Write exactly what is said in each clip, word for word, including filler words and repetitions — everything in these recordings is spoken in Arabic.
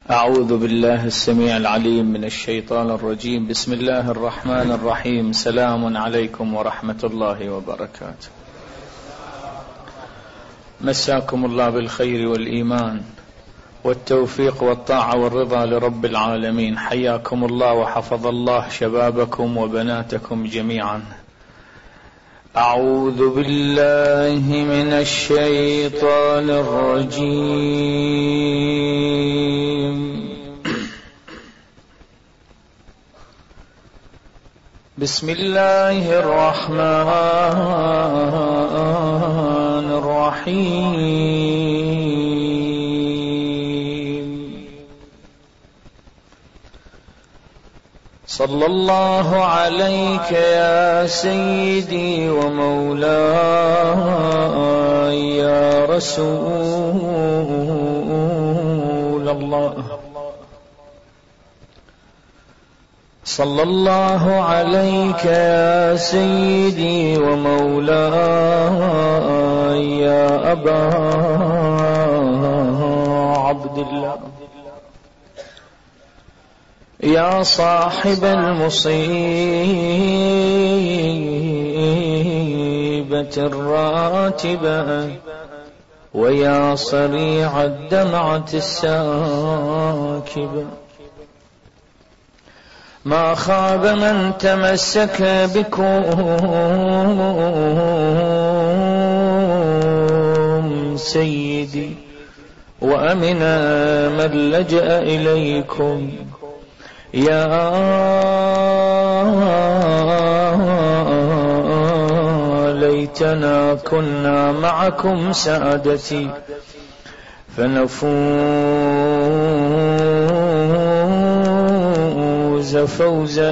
أعوذ بالله السميع العليم من الشيطان الرجيم. بسم الله الرحمن الرحيم. سلام عليكم ورحمة الله وبركاته. مساكم الله بالخير والإيمان والتوفيق والطاعة والرضا لرب العالمين. حياكم الله وحفظ الله شبابكم وبناتكم جميعا. أعوذ بالله من الشيطان الرجيم. بسم الله الرحمن الرحيم. صلى الله عليك يا سيدي ومولاي يا رسول الله. صلى الله عليك يا سيدي ومولاي يا أبا عبد الله، يا صاحب المصيبة الراتبة، ويا صريع الدمعة الساكبة. ما خاب من تمسك بكم سيدي، وأمن من لجأ إليكم. يا ليتنا كنا معكم سادتي فنفوز فوزا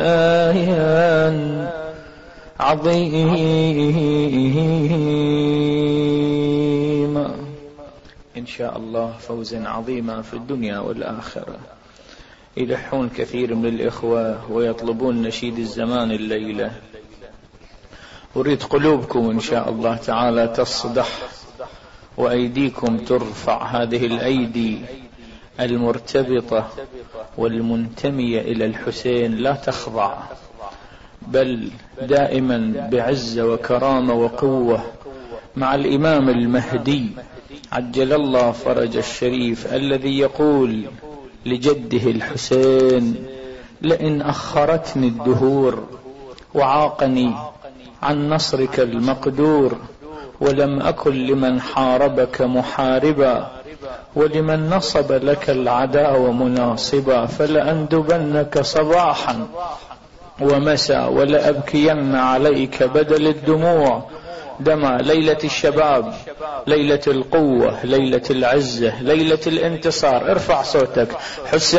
عظيما إن شاء الله، فوزا عظيما في الدنيا والآخرة. يلحون كثير من الإخوة ويطلبون نشيد الزمان الليلة. أريد قلوبكم إن شاء الله تعالى تصدح وأيديكم ترفع. هذه الأيدي المرتبطة والمنتمية إلى الحسين لا تخضع، بل دائما بعزة وكرامة وقوة مع الإمام المهدي عجل الله فرج الشريف، الذي يقول لجده الحسين: لئن أخرتني الدهور وعاقني عن نصرك المقدور، ولم أكن لمن حاربك محاربا، ولمن نصب لك العداوة مناصبا، فلأندبنك صباحا ومساء، ولأبكين عليك بدل الدموع دمى. ليلة الشباب، ليلة القوة، ليلة العزة، ليلة الانتصار. ارفع صوتك: حسين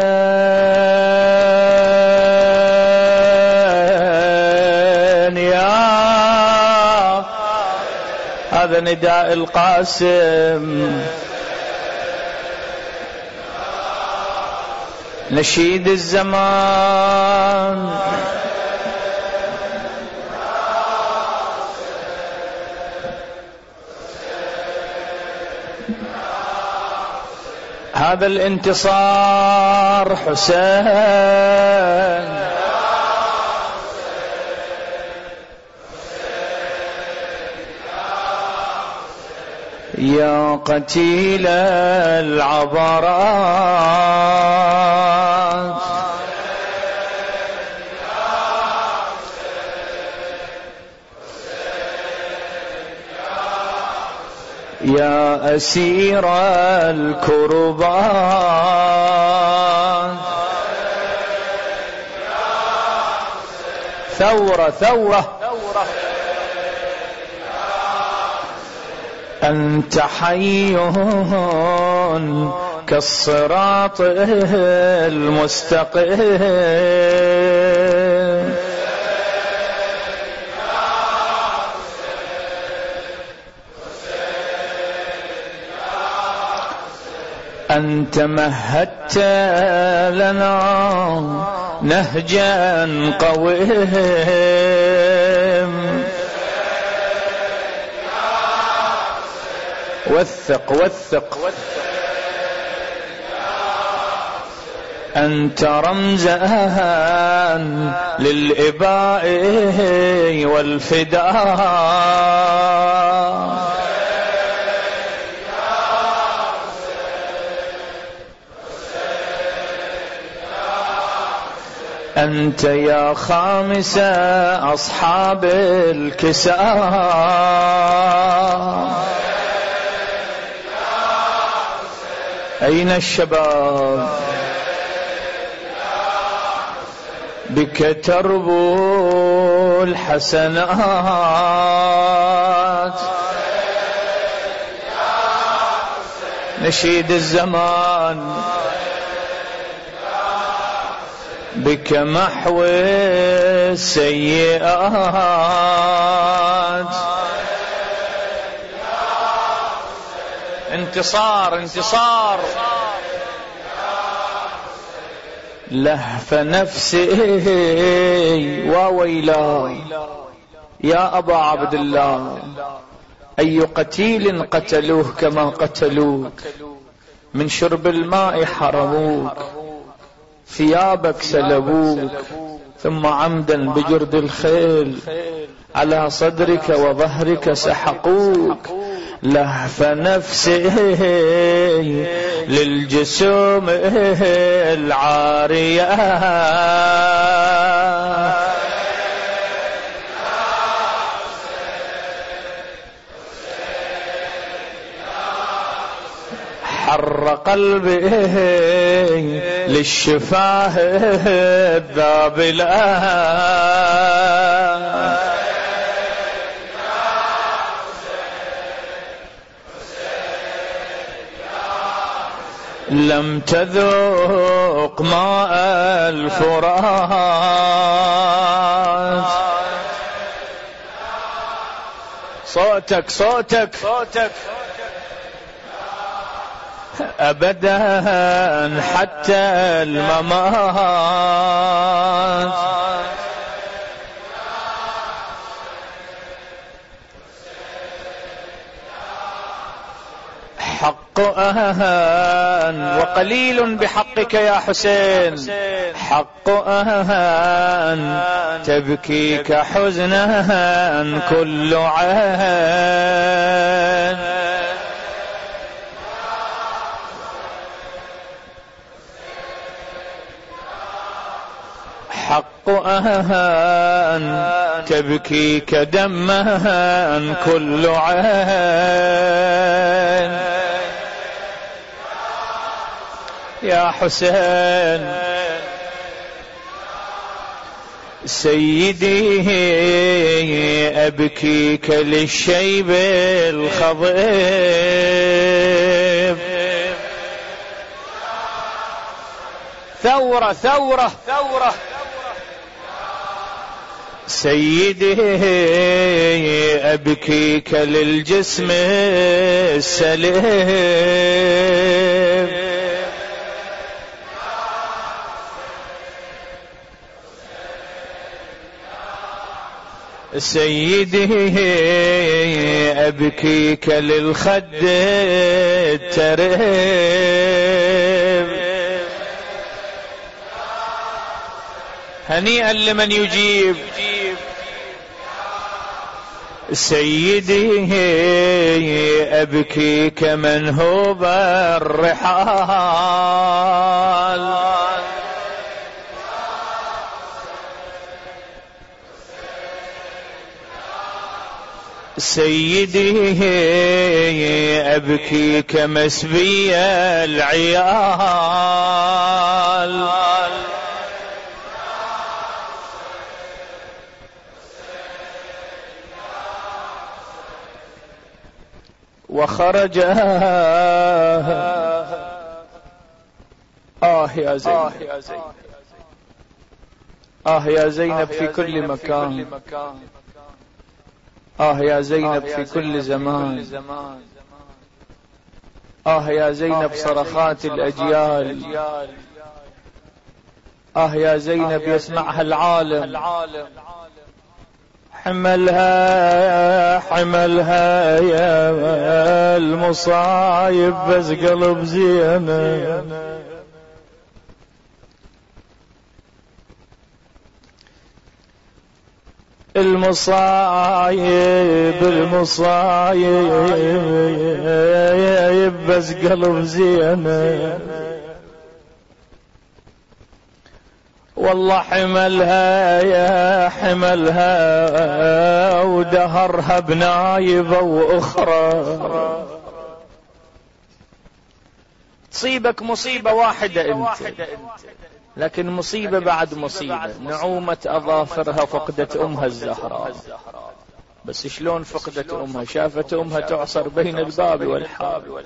يا. هذا نداء القاسم، نشيد الزمان. هذا الانتصار حسين يا قتيل العبرات، يا أسير الكربات. ثورة ثورة، أنت حي كالصراط المستقيم. أنت مهدت لنا نهجا قويم. وثق وثق أنت رمزا للإباء والفداء. أنت يا خامس أصحاب الكساء. أين الشباب؟ بك تربو الحسنات. نشيد الزمان بك محو السيئات. انتصار انتصار. لهف نفسي وويلا يا أبا عبد الله، أي قتيل قتلوه كما قتلوك، من شرب الماء حرموك، ثيابك سلبوك، ثم عمدا بجرد الخيل على صدرك وظهرك سحقوك. لهف نفسي للجسوم العارية. حر قلبي للشفاه الذابلة. لم تذوق ماء الفرات. صوتك صوتك صوتك أبدا حتى الممات. حق أهان وقليل بحقك يا حسين. حق أهان تبكيك حزنا كل عين. حق أهان تبكيك دمها كل عين. يا حسين سيدي أبكيك للشيب الخضيب. ثورة ثورة ثورة. سيدي أبكيك للجسم السليم. سيدي أبكيك للخد التريب. هنيئا لمن يجيب. سيدي أبكيك منهوب الرحال. سيدي أبكيك مسبي العيال. وخرج آه يا زينب آه يا زينب في كل مكان. آه يا زينب في كل زمان. آه يا زينب صرخات الأجيال. آه يا زينب يسمعها العالم. حملها حملها يا المصايب بس قلب زينب. المصايب المصايب بس قلب زينة والله حملها يا حملها ودهرها بنايبة وأخرى. تصيبك مصيبة واحدة انت، لكن مصيبة بعد مصيبة. نعومة أظافرها فقدت أمها الزهراء، بس شلون فقدت أمها؟ شافت أمها تعصر بين الباب والحال.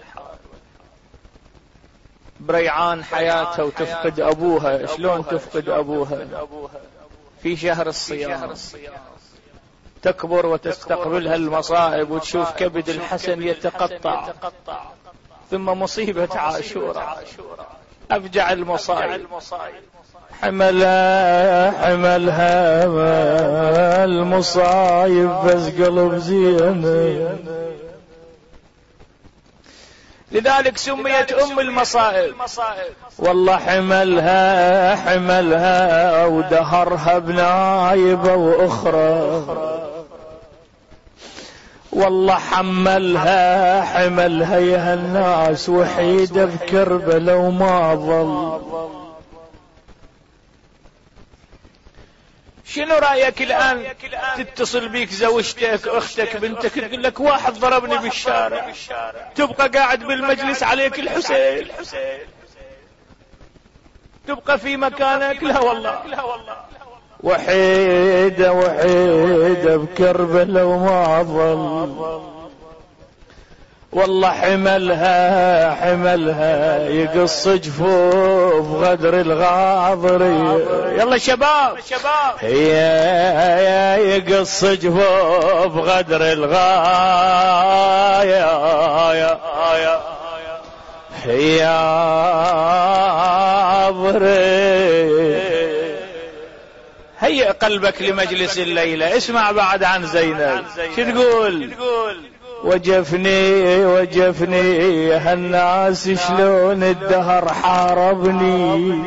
بريعان حياتها وتفقد أبوها. شلون تفقد أبوها؟ في شهر الصيام تكبر وتستقبلها المصائب وتشوف كبد الحسن يتقطع. ثم مصيبة عاشوراء أفجع المصائب. حملها حملها المصايب بس قلب زينة. لذلك سميت أم المصائب. والله حملها حملها ودهرها بنايبة وأخرى. والله حملها حملها يا الناس وحيدة بكربلة وما ظل. شنو رأيك الآن تتصل بيك زوجتك أختك بنتك تقول لك واحد ضربني بالشارع، تبقى قاعد بالمجلس عليك الحسين، تبقى في مكانك؟ لا والله. وحيدة وحيدة بكربلة وما ظل. والله حملها حملها يقص جفوف غدر الغاضري. يلا شباب هي يقص جفوف غدر الغاية هي عبري. هيئ قلبك لمجلس الليلة. اسمع بعد عن زينب شو تقول؟ وجفني وجفني هالناس شلون الدهر حاربني.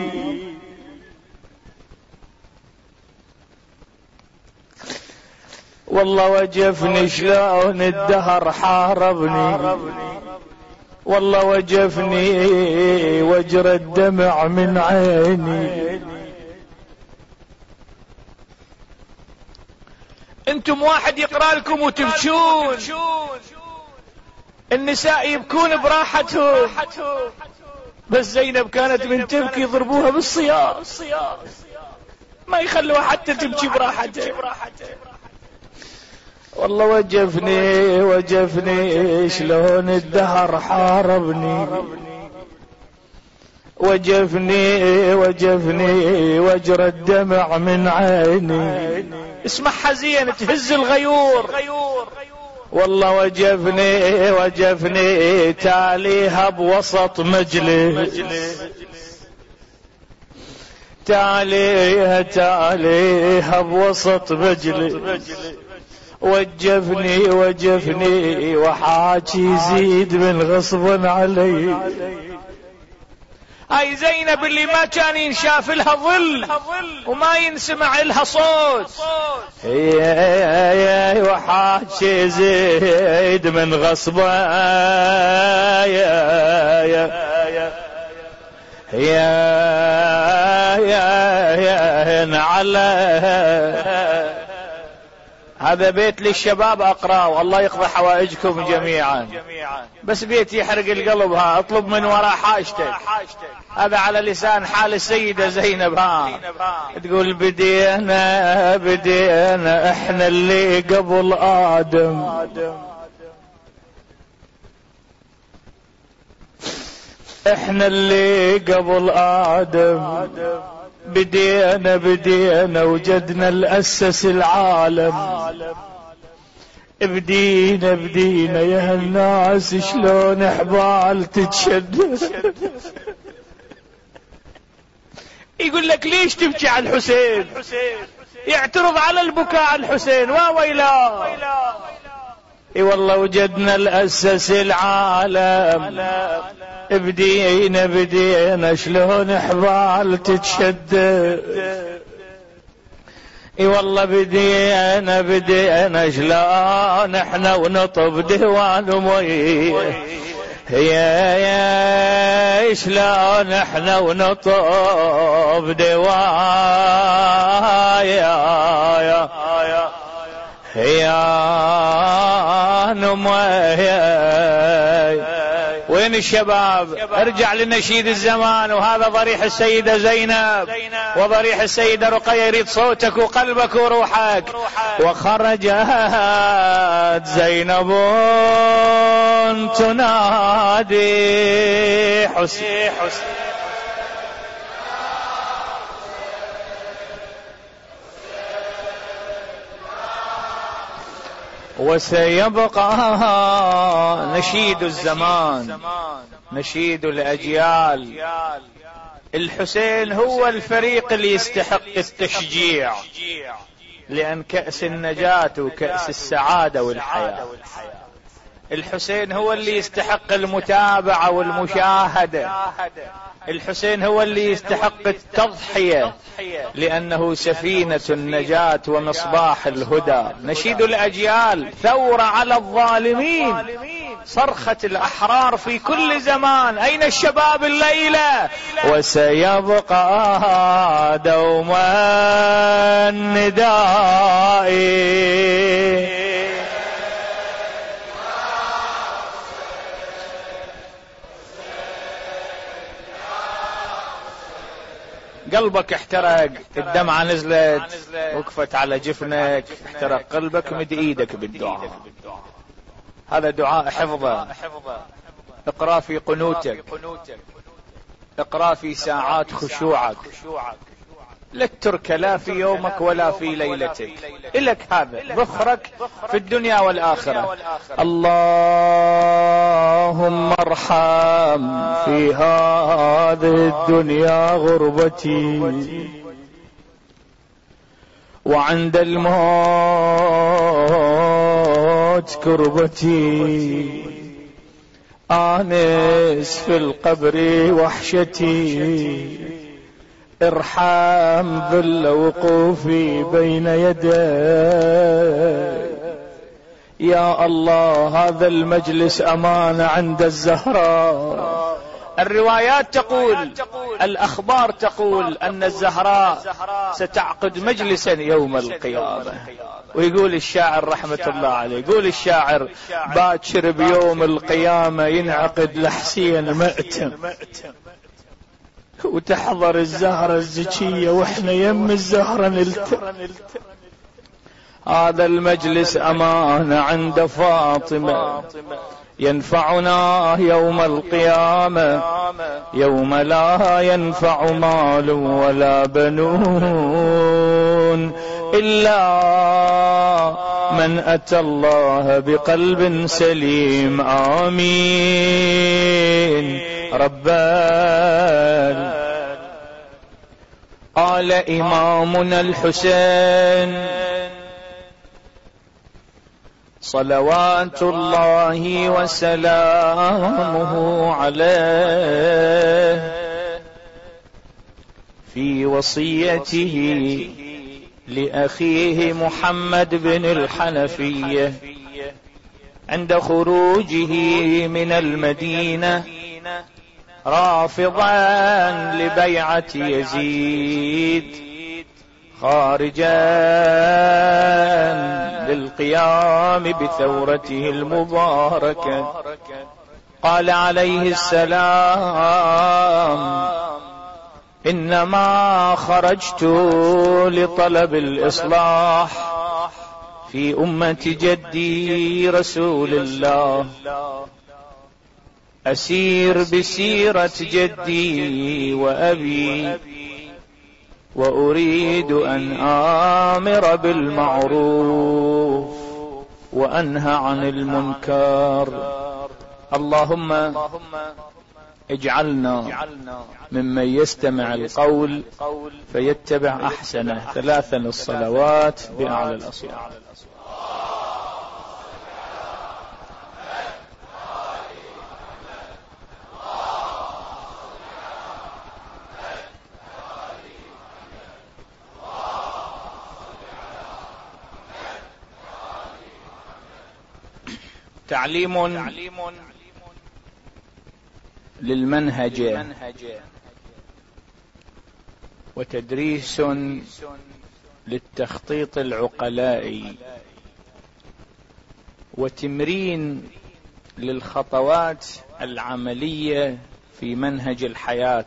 والله وجفني شلون الدهر حاربني. والله وجفني وجر الدمع من عيني. انتم واحد يقرأ لكم وتبكون، النساء يبكون براحتهم، بس زينب كانت من تبكي يضربوها بالصياط، ما يخلوها حتى تبكي براحتها. والله وجفني وجفني شلون الدهر حاربني. وجفني وجفني وجر الدمع من عيني. اسمعها زين تهز الغيور. والله وجفني وجفني تاليها بوسط مجلس. تاليها تاليها بوسط مجلس. وجفني وجفني وحاكي يزيد من غصب علي. هاي زينب اللي ما كان ينشاف لها ظل وما ينسمع لها صوت. هي وحاكي يزيد من غصب هي على. هذا بيت للشباب اقراه، الله يقضي حوائجكم جميعا، بس بيت يحرق القلب. ها اطلب من وراء حاجتك. هذا على لسان حال السيدة زينب. ها تقول بدينا بدينا احنا اللي قبل آدم. احنا اللي قبل آدم. بدينا بدينا وجدنا الأسس العالم. بدينا بدينا يا هالناس شلون حبال تتشد. يقول لك ليش تبكي على الحسين؟ يعترض على البكاء على الحسين. واويلا اي والله وجدنا الأسس العالم. بدينا بدينا شلون حبال تتشد. اي والله بدينا بدينا شلون احنا ونطب ديوان ميه، يا يا شلون احنا ونطب ديوان يا يا نمويه. وين الشباب؟ ارجع لنشيد الزمان، وهذا ضريح السيدة زينب وضريح السيدة رقية، يريد صوتك وقلبك وروحك. وخرجت زينب تنادي حسين وسيبقى نشيد الزمان، نشيد الأجيال. الحسين هو الفريق اللي يستحق التشجيع، لأن كأس النجاة وكأس السعادة والحياة. الحسين هو اللي يستحق المتابعة والمشاهدة. الحسين هو اللي يستحق التضحية، لأنه سفينة النجاة ومصباح الهدى. نشيد الأجيال، ثورة على الظالمين، صرخة الأحرار في كل زمان. أين الشباب الليلة؟ وسيبقى دوما ندائي. قلبك احترق، الدمعة نزلت وقفت على جفنك، احترق قلبك، مد ايدك بالدعاء. هذا دعاء حفظه. اقرأ في قنوتك، اقرأ في ساعات خشوعك، لا تترك لا في يومك ولا في ليلتك. إلك هذا ذخرك في الدنيا والآخرة. اللهم ارحم في هذه الدنيا غربتي، وعند الموت كربتي، آنس في القبر وحشتي، ارحم ذل وقوفي بين يديك. يا الله هذا المجلس أمانة عند الزهراء. الروايات تقول، الأخبار تقول أن الزهراء ستعقد مجلسا يوم القيامة. ويقول الشاعر رحمة الله عليه، يقول الشاعر: باكر بيوم القيامة ينعقد لحسين مأتم، وتحضر الزهرة الزكية واحنا يم الزهرة نلتم. هذا المجلس أمانة عند فاطمة، ينفعنا يوم القيامة، يوم لا ينفع مال ولا بنون إلا من أتى الله بقلب سليم. آمين. ربنا قال إمامنا الحسين صلوات الله وسلامه عليه في وصيته لأخيه محمد بن الحنفية عند خروجه من المدينة رافضا لبيعة يزيد، خارجا للقيام بثورته المباركة. قال عليه السلام: إنما خرجت لطلب الإصلاح في أمة جدي رسول الله، أسير بسيرة جدي وأبي، وأريد أن آمر بالمعروف وأنهى عن المنكر. اللهم اجعلنا ممن يستمع القول فيتبع أحسنه. ثلاثا الصلوات بأعلى الأصوات. تعليم للمنهج وتدريس للتخطيط العقلائي وتمرين للخطوات العملية في منهج الحياة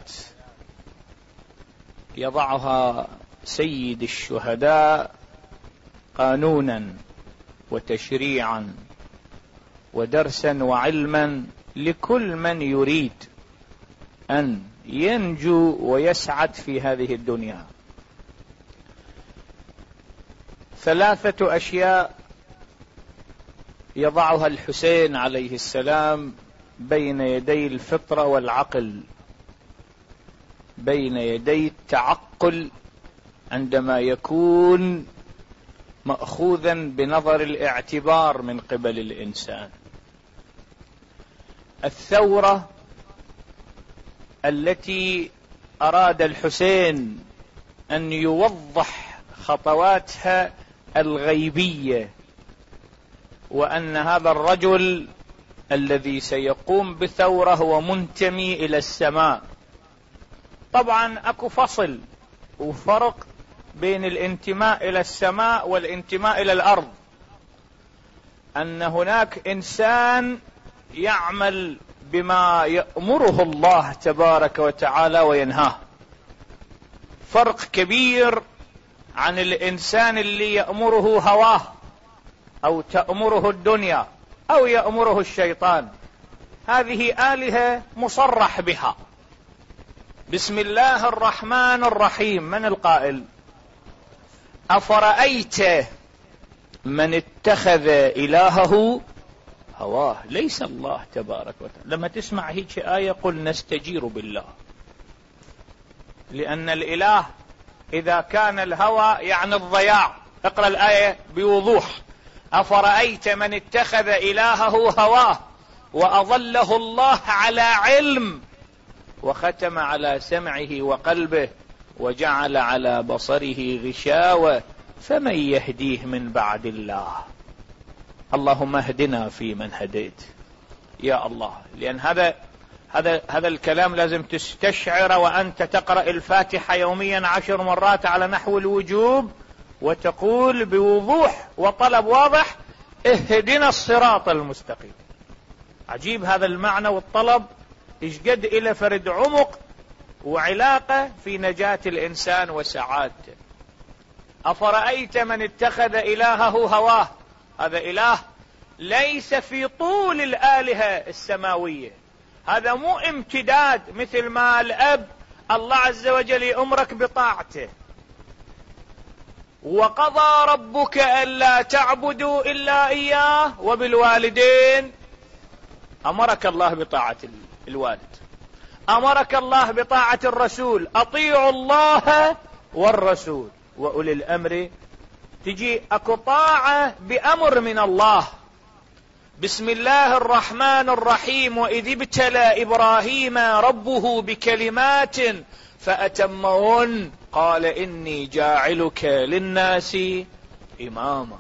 يضعها سيد الشهداء قانونا وتشريعا ودرسا وعلما لكل من يريد أن ينجو ويسعد في هذه الدنيا. ثلاثة أشياء يضعها الحسين عليه السلام بين يدي الفطرة والعقل، بين يدي التعقل عندما يكون مأخوذا بنظر الاعتبار من قبل الإنسان. الثورة التي أراد الحسين أن يوضح خطواتها الغيبية، وأن هذا الرجل الذي سيقوم بثورة هو منتمي إلى السماء. طبعا أكو فصل وفرق بين الانتماء إلى السماء والانتماء إلى الأرض، أن هناك إنسان يعمل بما يأمره الله تبارك وتعالى وينهاه، فرق كبير عن الإنسان اللي يأمره هواه أو تأمره الدنيا أو يأمره الشيطان. هذه آلهة مصرح بها. بسم الله الرحمن الرحيم، من القائل؟ أفرأيت من اتخذ إلهه هواه، ليس الله تبارك وتعالى. لما تسمع هيك آية قل نستجير بالله، لأن الإله إذا كان الهوى يعني الضياع. اقرأ الآية بوضوح. أفرأيت من اتخذ إلهه هواه وأضله الله على علم وختم على سمعه وقلبه وجعل على بصره غشاوة فمن يهديه من بعد الله. اللهم اهدنا فيمن هديت يا الله. لأن هذا هذا هذا الكلام لازم تستشعر وأنت تقرأ الفاتحة يوميا عشر مرات على نحو الوجوب، وتقول بوضوح وطلب واضح اهدنا الصراط المستقيم. عجيب هذا المعنى والطلب اشقد إلى فرد عمق وعلاقة في نجاة الإنسان وسعادته. أفرأيت من اتخذ إلهه هواه، هذا إله ليس في طول الآلهة السماوية، هذا مو امتداد مثل ما الأب الله عز وجل يأمرك بطاعته. وقضى ربك ألا تعبدوا إلا إياه وبالوالدين، أمرك الله بطاعة الوالد، أمرك الله بطاعة الرسول، أطيعوا الله والرسول وأولي الأمر. تجي أكو طاعة بأمر من الله. بسم الله الرحمن الرحيم وإذ ابتلى إبراهيم ربه بكلمات فأتمهن قال إني جاعلك للناس إماما.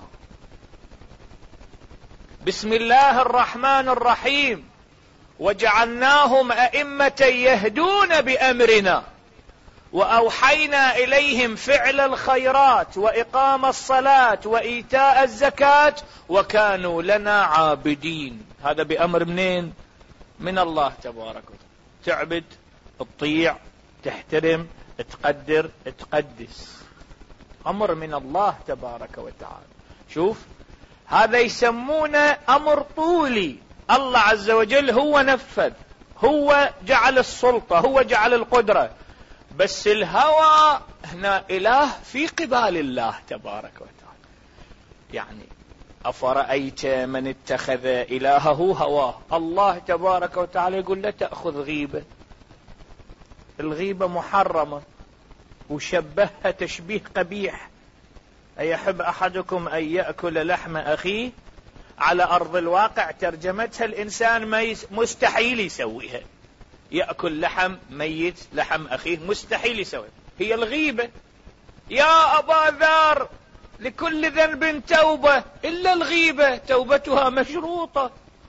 بسم الله الرحمن الرحيم وجعلناهم أئمة يهدون بأمرنا وأوحينا إليهم فعل الخيرات وإقام الصلاة وإيتاء الزكاة وكانوا لنا عابدين. هذا بأمر منين؟ من الله تبارك وتعالى. تعبد، تطيع، تحترم، تقدر، تقدس، أمر من الله تبارك وتعالى. شوف هذا يسمونه أمر طولي، الله عز وجل هو نفذ، هو جعل السلطة، هو جعل القدرة، بس الهوى هنا إله في قبال الله تبارك وتعالى. يعني أفرأيت من اتخذ إلهه هواه، الله تبارك وتعالى يقول لا تأخذ غيبة، الغيبة محرمة، وشبهها تشبيه قبيح. أيحب أحدكم أن يأكل لحم أخيه؟ على أرض الواقع ترجمتها الإنسان ما مستحيل يسويها، يأكل لحم ميت، لحم أخيه مستحيل يسوي، هي الغيبة. يا أبا ذر لكل ذنب توبة إلا الغيبة توبتها مشروطة.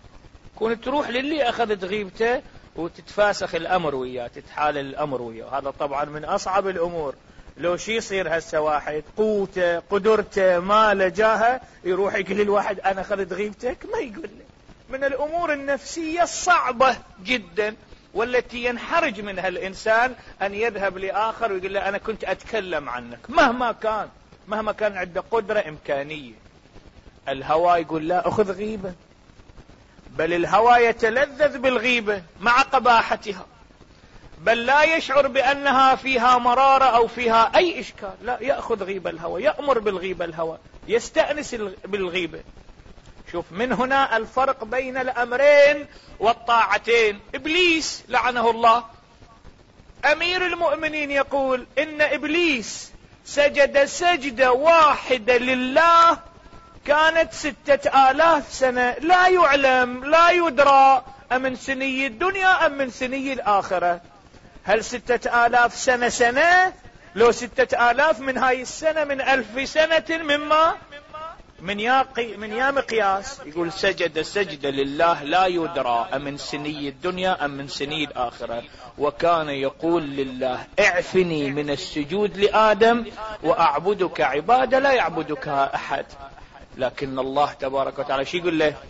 كون تروح للي أخذت غيبته وتتفاسخ الأمر وياه، تتحالل الأمر وياه. هذا طبعا من أصعب الأمور. لو شي يصير هسه واحد قوته قدرته ماله جاهه يروح يقول للواحد أنا أخذت غيبتك، ما يقول له. من الأمور النفسية الصعبة جدا والتي ينحرج منها الإنسان أن يذهب لآخر ويقول له أنا كنت أتكلم عنك، مهما كان مهما كان عنده قدرة إمكانية. الهوى يقول لا أخذ غيبة، بل الهوى يتلذذ بالغيبة مع قباحتها، بل لا يشعر بأنها فيها مرارة أو فيها أي إشكال، لا، يأخذ غيبة الهوى، يأمر بالغيبة الهوى، يستأنس بالغيبة. شوف من هنا الفرق بين الأمرين والطاعتين. إبليس لعنه الله أمير المؤمنين يقول إن إبليس سجد سجدة واحدة لله كانت ستة آلاف سنة، لا يعلم لا يدرى أمن سني الدنيا أم من سني الآخرة. هل ستة آلاف سنة سنة؟ لو ستة آلاف من هاي السنة من ألف سنة مما من يا من يا مقياس. يقول سجد سجدة لله لا يدرى أمن سني الدنيا أم من سني الآخرة، وكان يقول لله اعفني من السجود لآدم وأعبدك عبادة لا يعبدك أحد. لكن الله تبارك وتعالى شو يقول له؟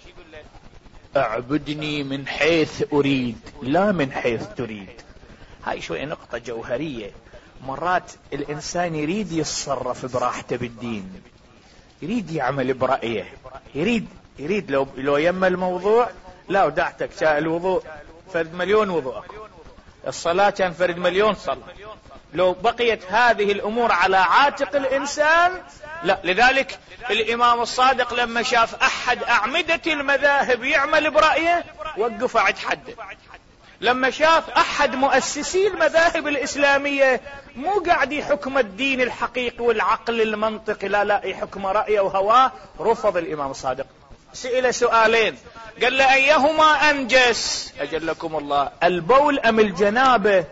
اعبدني من حيث أريد لا من حيث تريد. هاي شوية نقطة جوهرية. مرات الإنسان يريد يتصرف براحته بالدين، يريد يعمل برأيه، يريد يريد لو لو يم الموضوع لا ودعتك شاء الوضوء فرد مليون وضوء، الصلاة كان فرد مليون صلاة. لو بقيت هذه الأمور على عاتق الإنسان لا. لذلك الإمام الصادق لما شاف أحد أعمدة المذاهب يعمل برأيه وقف عند حده. لما شاف أحد مؤسسي المذاهب الإسلامية مو قاعد يحكم الدين الحقيقي والعقل المنطقي، لا لا، يحكم رأيه وهواه، رفض الإمام الصادق. سئل سؤالين، قال له أيهما أنجس أجلكم الله، البول أم الجنابة؟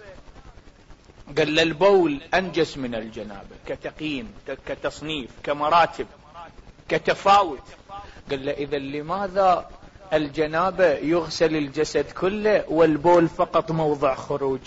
قال له البول أنجس من الجنابة، كتقييم كتصنيف كمراتب كتفاوت. قال له إذا لماذا الجنابة يغسل الجسد كله والبول فقط موضع خروج؟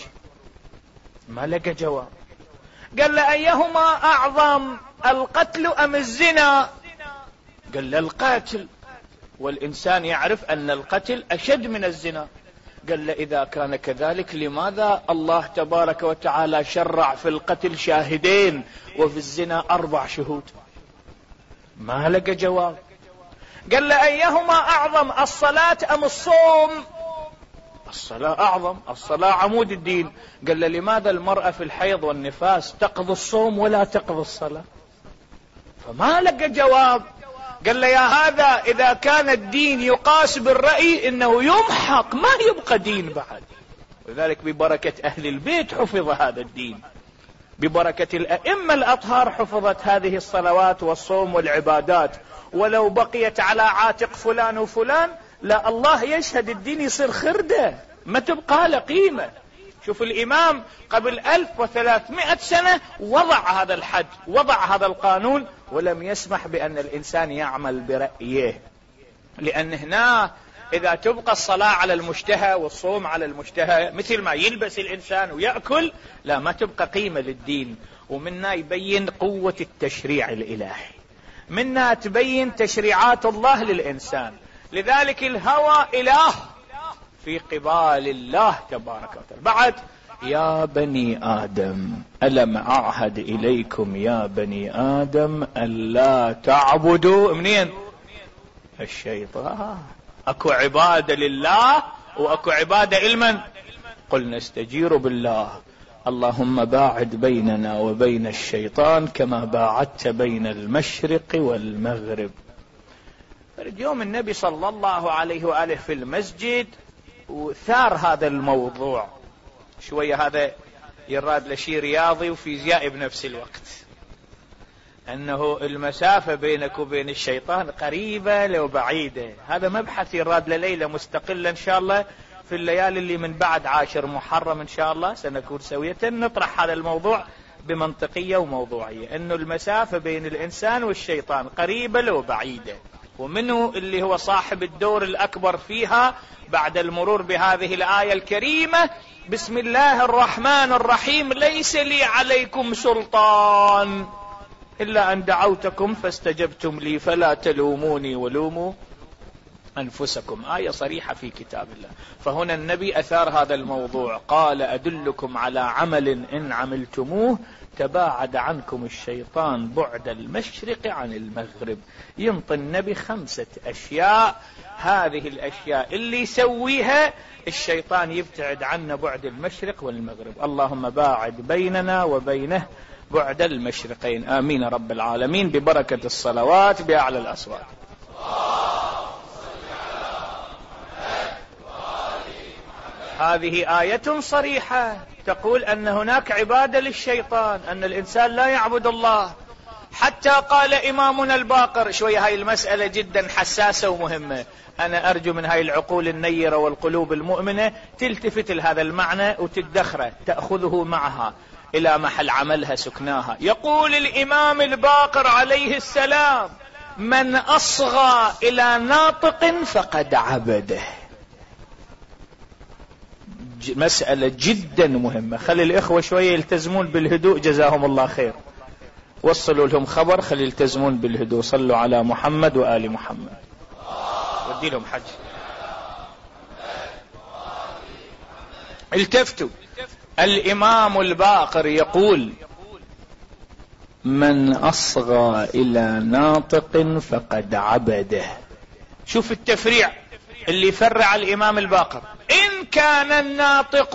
ما لقى جواب. قال له أيهما أعظم، القتل أم الزنا؟ قال له القتل، والإنسان يعرف أن القتل أشد من الزنا. قال له إذا كان كذلك لماذا الله تبارك وتعالى شرع في القتل شاهدين وفي الزنا أربع شهود؟ ما لقى جواب. قال له أيهما أعظم، الصلاة أم الصوم؟ الصلاة أعظم، الصلاة عمود الدين. قال له لماذا المرأة في الحيض والنفاس تقضي الصوم ولا تقضي الصلاة؟ فما لقى جواب. قال له يا هذا إذا كان الدين يقاس بالرأي إنه يمحق، ما يبقى دين بعد. لذلك ببركة أهل البيت حفظ هذا الدين، ببركة الأئمة الأطهار حفظت هذه الصلوات والصوم والعبادات. ولو بقيت على عاتق فلان وفلان لا، الله يشهد الدين يصير خردة، ما تبقى له قيمة. شوف الإمام قبل ألف وثلاثمائة سنة وضع هذا الحد، وضع هذا القانون، ولم يسمح بأن الإنسان يعمل برأيه. لأن هنا إذا تبقى الصلاة على المشتهى والصوم على المشتهى مثل ما يلبس الإنسان ويأكل، لا، ما تبقى قيمة للدين. ومنا يبين قوة التشريع الإلهي، منا تبين تشريعات الله للإنسان. لذلك الهوى إله في قبال الله تبارك وتعالى. بعد يا بني آدم ألم أعهد إليكم يا بني آدم ألا تعبدوا منين؟ الشيطان. أكو عبادة لله وأكو عبادة لمن؟ قل نستجير بالله اللهم باعد بيننا وبين الشيطان كما باعدت بين المشرق والمغرب. اليوم النبي صلى الله عليه وآله في المسجد وثار هذا الموضوع شوية، هذا يراد لشيء رياضي وفيزيائي بنفس الوقت، أنه المسافة بينك وبين الشيطان قريبة لو بعيدة. هذا مبحث يراد لليلة مستقلة إن شاء الله في الليالي اللي من بعد عاشر محرم إن شاء الله سنكون سوية نطرح هذا الموضوع بمنطقية وموضوعية، أنه المسافة بين الإنسان والشيطان قريبة لو بعيدة. ومنه اللي هو صاحب الدور الأكبر فيها بعد المرور بهذه الآية الكريمة؟ بسم الله الرحمن الرحيم: ليس لي عليكم سلطان إلا أن دعوتكم فاستجبتم لي فلا تلوموني ولوموا أنفسكم. آية صريحة في كتاب الله. فهنا النبي أثار هذا الموضوع، قال: أدلكم على عمل إن عملتموه تباعد عنكم الشيطان بعد المشرق عن المغرب. ينطي النبي خمسة أشياء، هذه الأشياء اللي يسويها الشيطان يبتعد عنا بعد المشرق والمغرب. اللهم باعد بيننا وبينه بعد المشرقين. آمين رب العالمين، ببركة الصلوات بأعلى الأصوات. هذه آية صريحة تقول أن هناك عبادة للشيطان، أن الإنسان لا يعبد الله. حتى قال إمامنا الباقر، شوية هاي المسألة جدا حساسة ومهمة، أنا أرجو من هاي العقول النيرة والقلوب المؤمنة تلتفت لهذا المعنى وتدخره، تأخذه معها إلى محل عملها سكناها. يقول الإمام الباقر عليه السلام: من أصغى إلى ناطق فقد عبده. مسألة جدا مهمة، خلي الإخوة شوية يلتزمون بالهدوء جزاهم الله خير، وصلوا لهم خبر خلي يلتزمون بالهدوء. صلوا على محمد وآل محمد. ودي لهم حج. التفتوا، الإمام الباقر يقول: من أصغى إلى ناطق فقد عبده. شوف التفريع اللي فرع الإمام الباقر: إن كان الناطق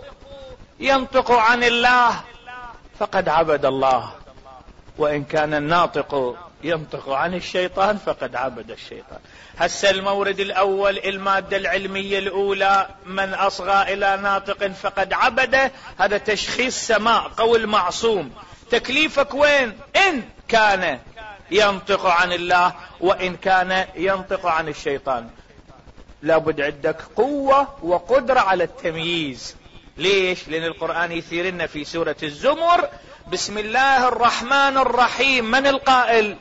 ينطق عن الله فقد عبد الله، وإن كان الناطق ينطق عن الشيطان فقد عبد الشيطان. هسه المورد الأول، المادة العلمية الأولى، من أصغى إلى ناطق فقد عبده، هذا تشخيص سماء قول معصوم. تكليفك وين؟ إن كان ينطق عن الله وإن كان ينطق عن الشيطان. لابد عندك قوة وقدرة على التمييز. ليش؟ لأن القرآن يثير لنا في سورة الزمر: بسم الله الرحمن الرحيم. من القائل؟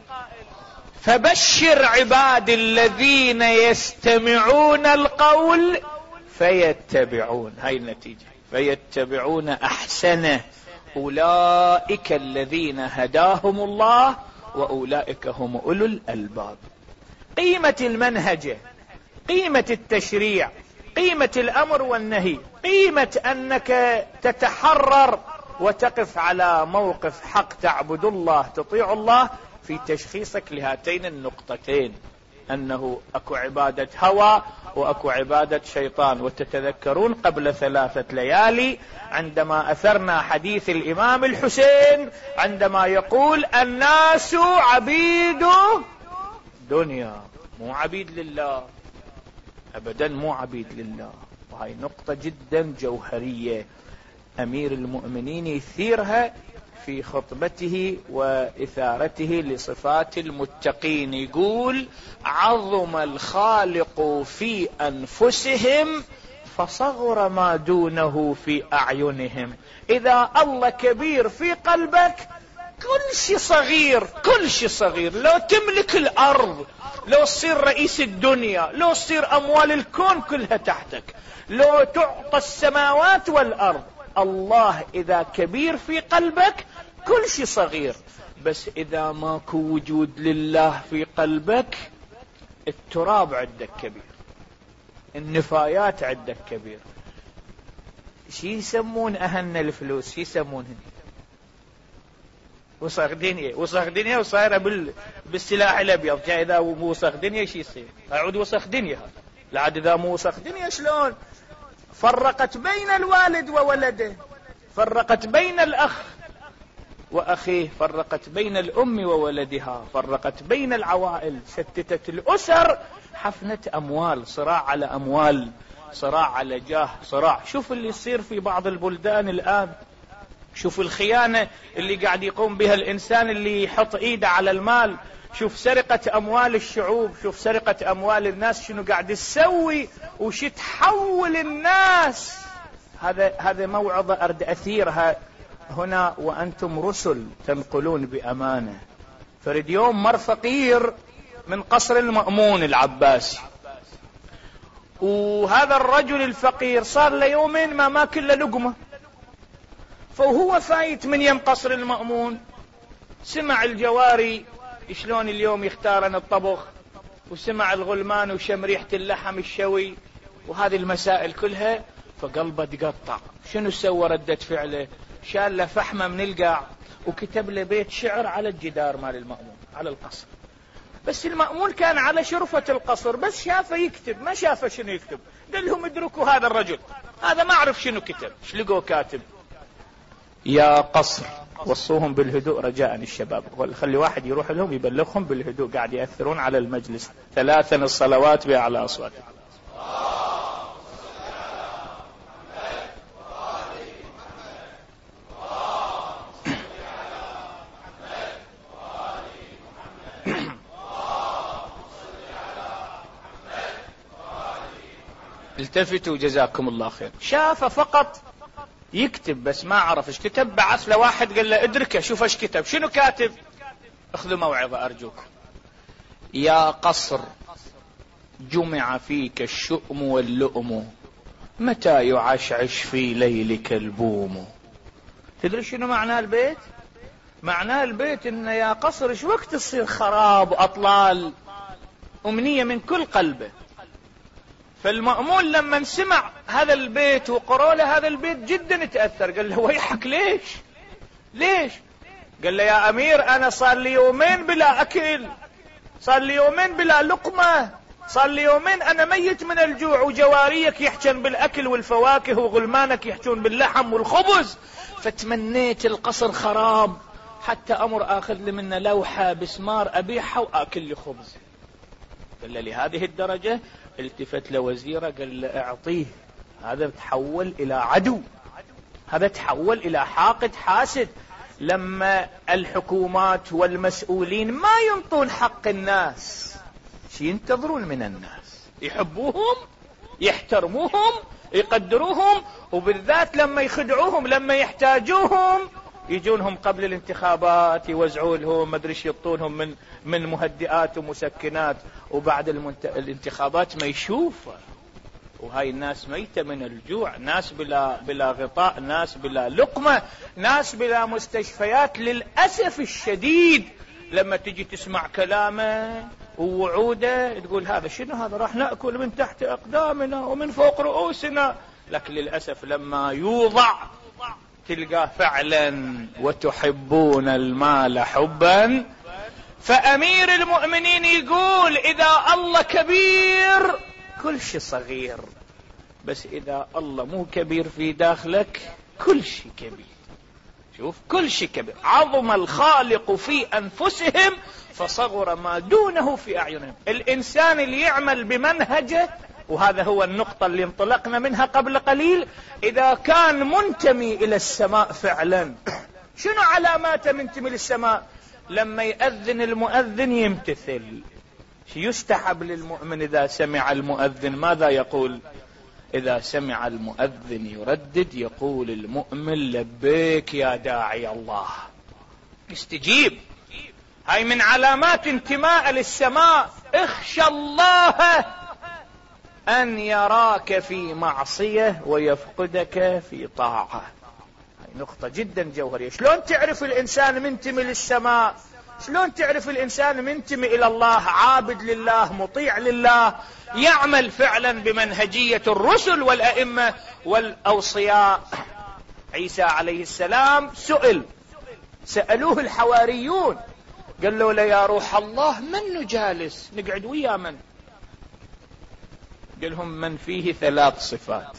فبشر عباد الذين يستمعون القول فيتبعون، هاي النتيجة، فيتبعون أحسنه أولئك الذين هداهم الله وأولئك هم أولو الألباب. قيمة المنهجة، قيمة التشريع، قيمة الأمر والنهي، قيمة أنك تتحرر وتقف على موقف حق، تعبد الله، تطيع الله، في تشخيصك لهاتين النقطتين، أنه أكو عبادة هوى وأكو عبادة شيطان. وتتذكرون قبل ثلاثة ليالي عندما أثرنا حديث الإمام الحسين عندما يقول: الناس عبيد دنيا، مو عبيد لله أبدا، مو عبيد لله. وهي نقطة جدا جوهرية أمير المؤمنين يثيرها في خطبته وإثارته لصفات المتقين. يقول: عظم الخالق في أنفسهم فصغر ما دونه في أعينهم. إذا الله كبير في قلبك كل شيء صغير، كل شيء صغير. لو تملك الأرض، لو تصير رئيس الدنيا، لو تصير أموال الكون كلها تحتك، لو تعطى السماوات والأرض، الله إذا كبير في قلبك كل شيء صغير. بس إذا ماكو وجود لله في قلبك، التراب عندك كبير، النفايات عندك كبير. شي يسمون أهن الفلوس؟ شي يسمونهن؟ وسخ دنيا، وسخ دنيا وصايرة بال... بالسلاح الأبيض. جاء إذا مو وسخ دنيا شي يصير؟ أعود وسخ دنيا. هذا لعد إذا مو وسخ دنيا شلون؟ فرقت بين الوالد وولده، فرقت بين الأخ وأخيه، فرقت بين الأم وولدها، فرقت بين العوائل، شتتت الأسر، حفنة أموال، صراع على أموال، صراع على جاه، صراع. شوف اللي يصير في بعض البلدان الآن، شوف الخيانة اللي قاعد يقوم بها الإنسان اللي يحط إيده على المال، شوف سرقة أموال الشعوب، شوف سرقة أموال الناس شنو قاعد تسوي وش تحول الناس. هذا هذا موعظة أرد أثيرها هنا، وأنتم رسل تنقلون بأمانة. فرد يوم مر فقير من قصر المأمون العباسي، وهذا الرجل الفقير صار له يومين ما ماكل له لقمة، فهو فايت من يم قصر المأمون سمع الجواري شلون اليوم يختارن الطبخ، وسمع الغلمان وشم ريحة اللحم الشوي وهذه المسائل كلها، فقلبه تقطع. شنو سوى ردة فعله؟ شال له فحمة من القاع وكتب له بيت شعر على الجدار مال المأمون على القصر. بس المأمون كان على شرفة القصر، بس شافه يكتب، ما شافه شنو يكتب. قال لهم ادركوا هذا الرجل، هذا ما اعرف شنو كتب. ايش لقوا كاتب؟ يا قصر وصوهم بالهدوء رجاء الشباب، خلي واحد يروح لهم يبلغهم بالهدوء، قاعد يأثرون على المجلس. ثلاثا الصلوات بأعلى أصوات. التفتوا جزاكم الله خير. شاف فقط يكتب بس ما عرف ايش كتب. بعث له واحد قال له ادركه شوف ايش كتب. شنو كاتب؟ اخذوا موعظة ارجوكم. يا قصر جمع فيك الشؤم واللؤم، متى يعشعش في ليلك البوم. تدري شنو معناه البيت؟ معناه البيت ان يا قصر ايش وقت تصير خراب واطلال، امنية من كل قلبه. فالمأمون لما سمع هذا البيت وقرأ له هذا البيت جدا تأثر. قال له ويحك ليش ليش؟ قال له يا أمير أنا صار لي يومين بلا أكل، صار لي يومين بلا لقمة، صار لي يومين أنا ميت من الجوع، وجواريك يحجن بالأكل والفواكه وغلمانك يحجون باللحم والخبز، فتمنيت القصر خراب حتى أمر آخذ لي منه لوحة بسمار أبيعها وآكل لي خبز. قال له لهذه الدرجة؟ التفت لوزيره قال له اعطيه، هذا تحول الى عدو، هذا تحول الى حاقد حاسد. لما الحكومات والمسؤولين ما ينطون حق الناس، شي ينتظرون من الناس؟ يحبوهم، يحترموهم، يقدروهم، وبالذات لما يخدعوهم، لما يحتاجوهم يجونهم قبل الانتخابات يوزعوا لهم ما ادري ايش يعطونهم من من مهدئات ومسكنات، وبعد المنت... الانتخابات ما يشوفه. وهاي الناس ميتة من الجوع، ناس بلا بلا غطاء، ناس بلا لقمة، ناس بلا مستشفيات. للأسف الشديد لما تجي تسمع كلامه ووعوده تقول هذا شنو؟ هذا راح نأكل من تحت أقدامنا ومن فوق رؤوسنا. لكن للأسف لما يوضع تلقاه فعلا وتحبون المال حبا. فأمير المؤمنين يقول إذا الله كبير كل شيء صغير، بس إذا الله مو كبير في داخلك كل شيء كبير. شوف كل شيء كبير. عظم الخالق في أنفسهم فصغر ما دونه في أعينهم. الإنسان اللي يعمل بمنهجه، وهذا هو النقطة اللي انطلقنا منها قبل قليل، إذا كان منتمي إلى السماء فعلا. شنو علامات منتمي للسماء؟ لما يأذن المؤذن يمتثل. يستحب للمؤمن إذا سمع المؤذن ماذا يقول؟ إذا سمع المؤذن يردد يقول المؤمن لبيك يا داعي الله، استجيب. هاي من علامات انتماء للسماء. اخشى الله أن يراك في معصية ويفقدك في طاعة. هاي نقطة جدا جوهرية. شلون تعرف الإنسان منتمي للسماء؟ شلون تعرف الإنسان منتمي إلى الله؟ عابد لله، مطيع لله، يعمل فعلا بمنهجية الرسل والأئمة والأوصياء. عيسى عليه السلام سئل، سألوه الحواريون، قال له يا روح الله من نجالس؟ نقعد ويا من؟ قال لهم من فيه ثلاث صفات: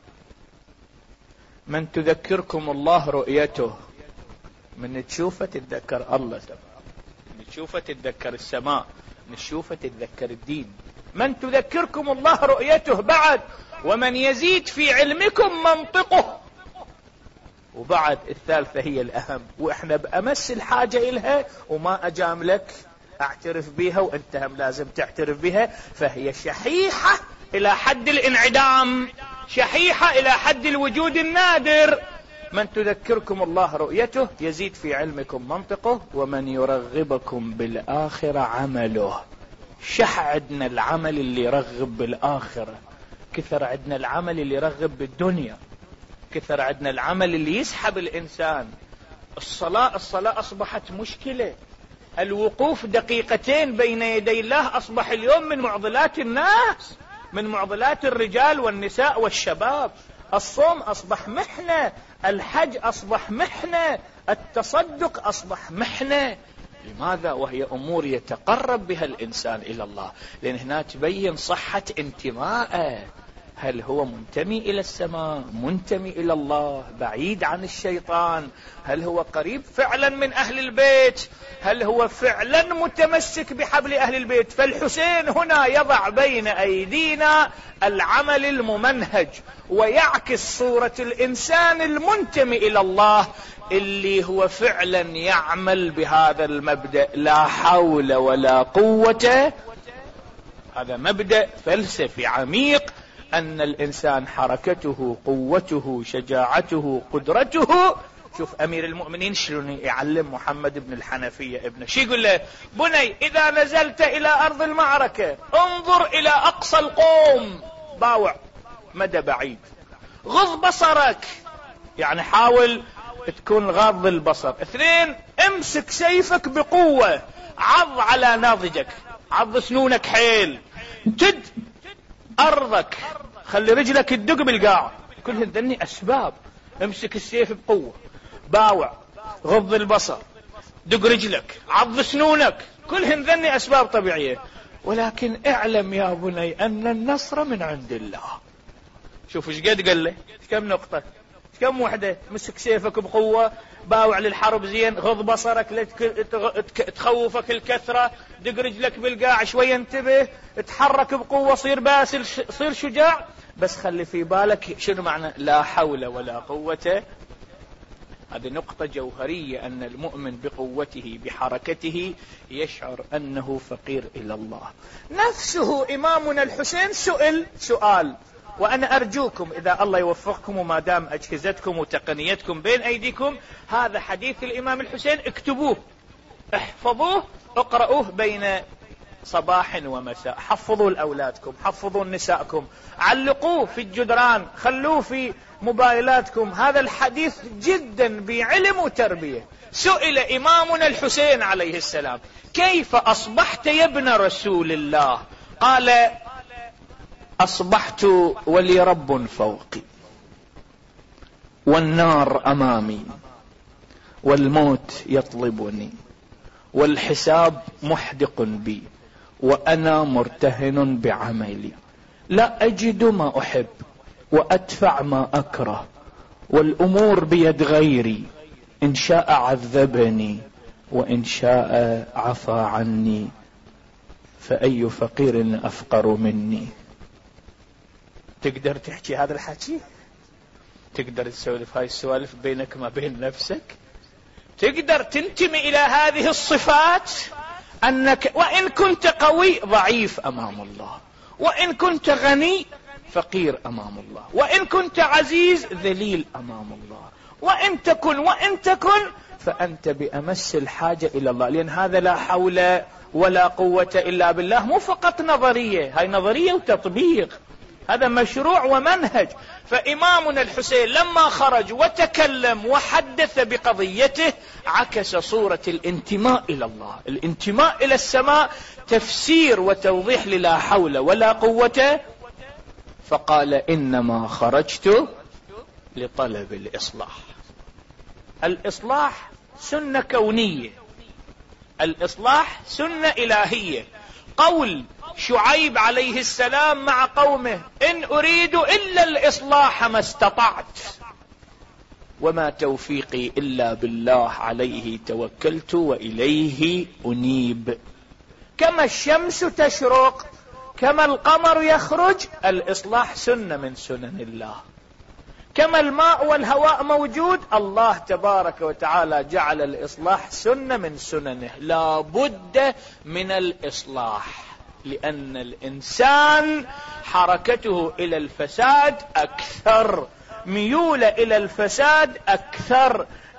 من تذكركم الله رؤيته، من تشوفه تتذكر الله، من تشوفه تتذكر السماء، من تشوفه تتذكر الدين. من تذكركم الله رؤيته، بعد ومن يزيد في علمكم منطقه، وبعد الثالثة هي الأهم وإحنا بأمس الحاجة إلها وما أجاملك أعترف بها وأنت هم لازم تعترف بها، فهي شحيحة إلى حد الانعدام، شحيحة إلى حد الوجود النادر. من تذكركم الله رؤيته يزيد في علمكم منطقه، ومن يرغبكم بالآخرة عمله. شح عندنا العمل اللي يرغب بالآخرة، كثر عندنا العمل اللي يرغب بالدنيا، كثر عندنا العمل اللي يسحب الإنسان. الصلاة الصلاة أصبحت مشكلة. الوقوف دقيقتين بين يدي الله أصبح اليوم من معضلات الناس، من معضلات الرجال والنساء والشباب. الصوم أصبح محنة، الحج أصبح محنة، التصدق أصبح محنة. لماذا؟ وهي أمور يتقرب بها الإنسان إلى الله، لأن هنا تبين صحة انتمائه. هل هو منتمي إلى السماء، منتمي إلى الله، بعيد عن الشيطان؟ هل هو قريب فعلا من أهل البيت؟ هل هو فعلا متمسك بحبل أهل البيت؟ فالحسين هنا يضع بين أيدينا العمل الممنهج، ويعكس صورة الإنسان المنتمي إلى الله اللي هو فعلا يعمل بهذا المبدأ، لا حول ولا قوة. هذا مبدأ فلسفي عميق، أن الإنسان حركته، قوته، شجاعته، قدرته. شوف أمير المؤمنين شلون يعلم محمد بن الحنفية ابنه، شي يقول له: بني إذا نزلت إلى أرض المعركة انظر إلى أقصى القوم، باوع مدى بعيد، غض بصرك، يعني حاول تكون غاض البصر. اثنين، امسك سيفك بقوة، عض على ناضجك، عض سنونك حيل، تد أرضك، خلي رجلك تدق بالقاع. كل هذني أسباب. امسك السيف بقوة، باوع، غض البصر، دق رجلك، عض سنونك، كل هذني أسباب طبيعية. ولكن اعلم يا بني أن النصر من عند الله. شوف ايش قد قال له، كم نقطة، كم وحدة. مسك سيفك بقوة، باوع للحرب زين، غض بصرك لا تخوفك الكثرة، دق رجلك بالقاع شوية، انتبه، اتحرك بقوة، صير باسل، صير شجاع. بس خلي في بالك شنو معنى لا حول ولا قوة. هذه نقطة جوهرية، أن المؤمن بقوته بحركته يشعر أنه فقير إلى الله. نفسه إمامنا الحسين سئل سؤال، وأنا أرجوكم إذا الله يوفقكم وما دام أجهزتكم وتقنيتكم بين أيديكم، هذا حديث الإمام الحسين اكتبوه، احفظوه، اقرأوه بين صباح ومساء، حفظوا لأولادكم، حفظوا نسائكم، علقوه في الجدران، خلوه في موبايلاتكم. هذا الحديث جدا بعلم وتربية. سئل إمامنا الحسين عليه السلام: كيف أصبحت يا ابن رسول الله؟ قال: أصبحت ولي رب فوقي، والنار أمامي، والموت يطلبني، والحساب محدق بي، وأنا مرتهن بعملي، لا أجد ما أحب وأدفع ما أكره، والأمور بيد غيري، إن شاء عذبني وإن شاء عفى عني، فأي فقير أفقر مني. تقدر تحكي هذا الحكي؟ تقدر تسولف هاي السوالف بينك ما بين نفسك؟ تقدر تنتمي إلى هذه الصفات؟ أنك وإن كنت قوي ضعيف أمام الله، وإن كنت غني فقير أمام الله، وإن كنت عزيز ذليل أمام الله، وإن تكن وإن تكن فأنت بأمس الحاجة إلى الله. لأن هذا لا حول ولا قوة إلا بالله مو فقط نظرية، هاي نظرية وتطبيق، هذا مشروع ومنهج. فإمامنا الحسين لما خرج وتكلم وحدث بقضيته عكس صورة الانتماء إلى الله، الانتماء إلى السماء، تفسير وتوضيح للا حول ولا قوة. فقال: إنما خرجت لطلب الإصلاح. الإصلاح سنة كونية، الإصلاح سنة إلهية. قول شعيب عليه السلام مع قومه: إن أريد إلا الإصلاح ما استطعت، وما توفيقي إلا بالله، عليه توكلت وإليه أنيب. كما الشمس تشرق، كما القمر يخرج، الإصلاح سنة من سنن الله. كما الماء والهواء موجود، الله تبارك وتعالى جعل الإصلاح سنة من سننه. لا بد من الإصلاح، لأن الإنسان حركته إلى الفساد أكثر، ميول إلى الفساد أكثر،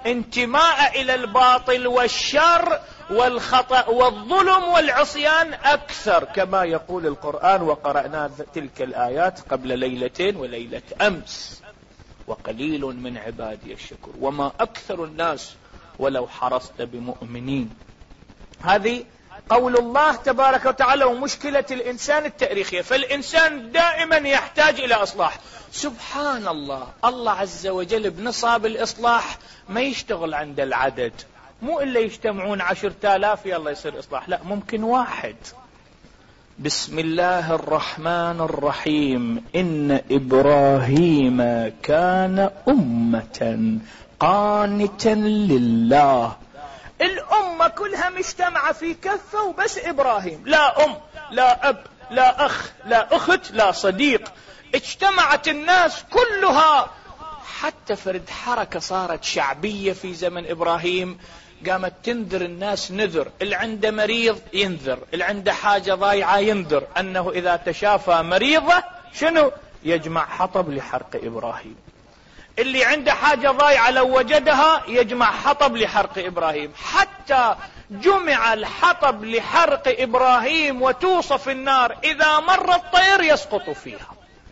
انتماء إلى الباطل والشر والخطأ والظلم والعصيان أكثر، كما يقول القرآن: وقرأنا تلك الآيات قبل ليلتين وليلة أمس وقليل من عبادي الشكور وما أكثر الناس ولو حرصت بمؤمنين. هذه قول الله تبارك وتعالى. ومشكلة الإنسان التاريخية، فالإنسان دائما يحتاج إلى إصلاح. سبحان الله، الله عز وجل بنصاب الإصلاح ما يشتغل عند العدد، مو إلا يجتمعون عشرة آلاف يلا يصير إصلاح، لا، ممكن واحد. بسم الله الرحمن الرحيم: إن إبراهيم كان أمة قانتا لله. الأمة كلها مجتمعة في كفة وبس إبراهيم، لا أم لا أب لا أخ لا أخت لا صديق، اجتمعت الناس كلها. حتى فرد حركة صارت شعبية في زمن إبراهيم، قامت تنذر الناس نذر، اللي عنده مريض ينذر، اللي عنده حاجة ضايعة ينذر أنه إذا تشافى مريضة شنو يجمع حطب لحرق إبراهيم. اللي عنده حاجة ضايعة لو وجدها يجمع حطب لحرق إبراهيم. حتى جمع الحطب لحرق إبراهيم وتوصف النار إذا مر الطير يسقط فيها،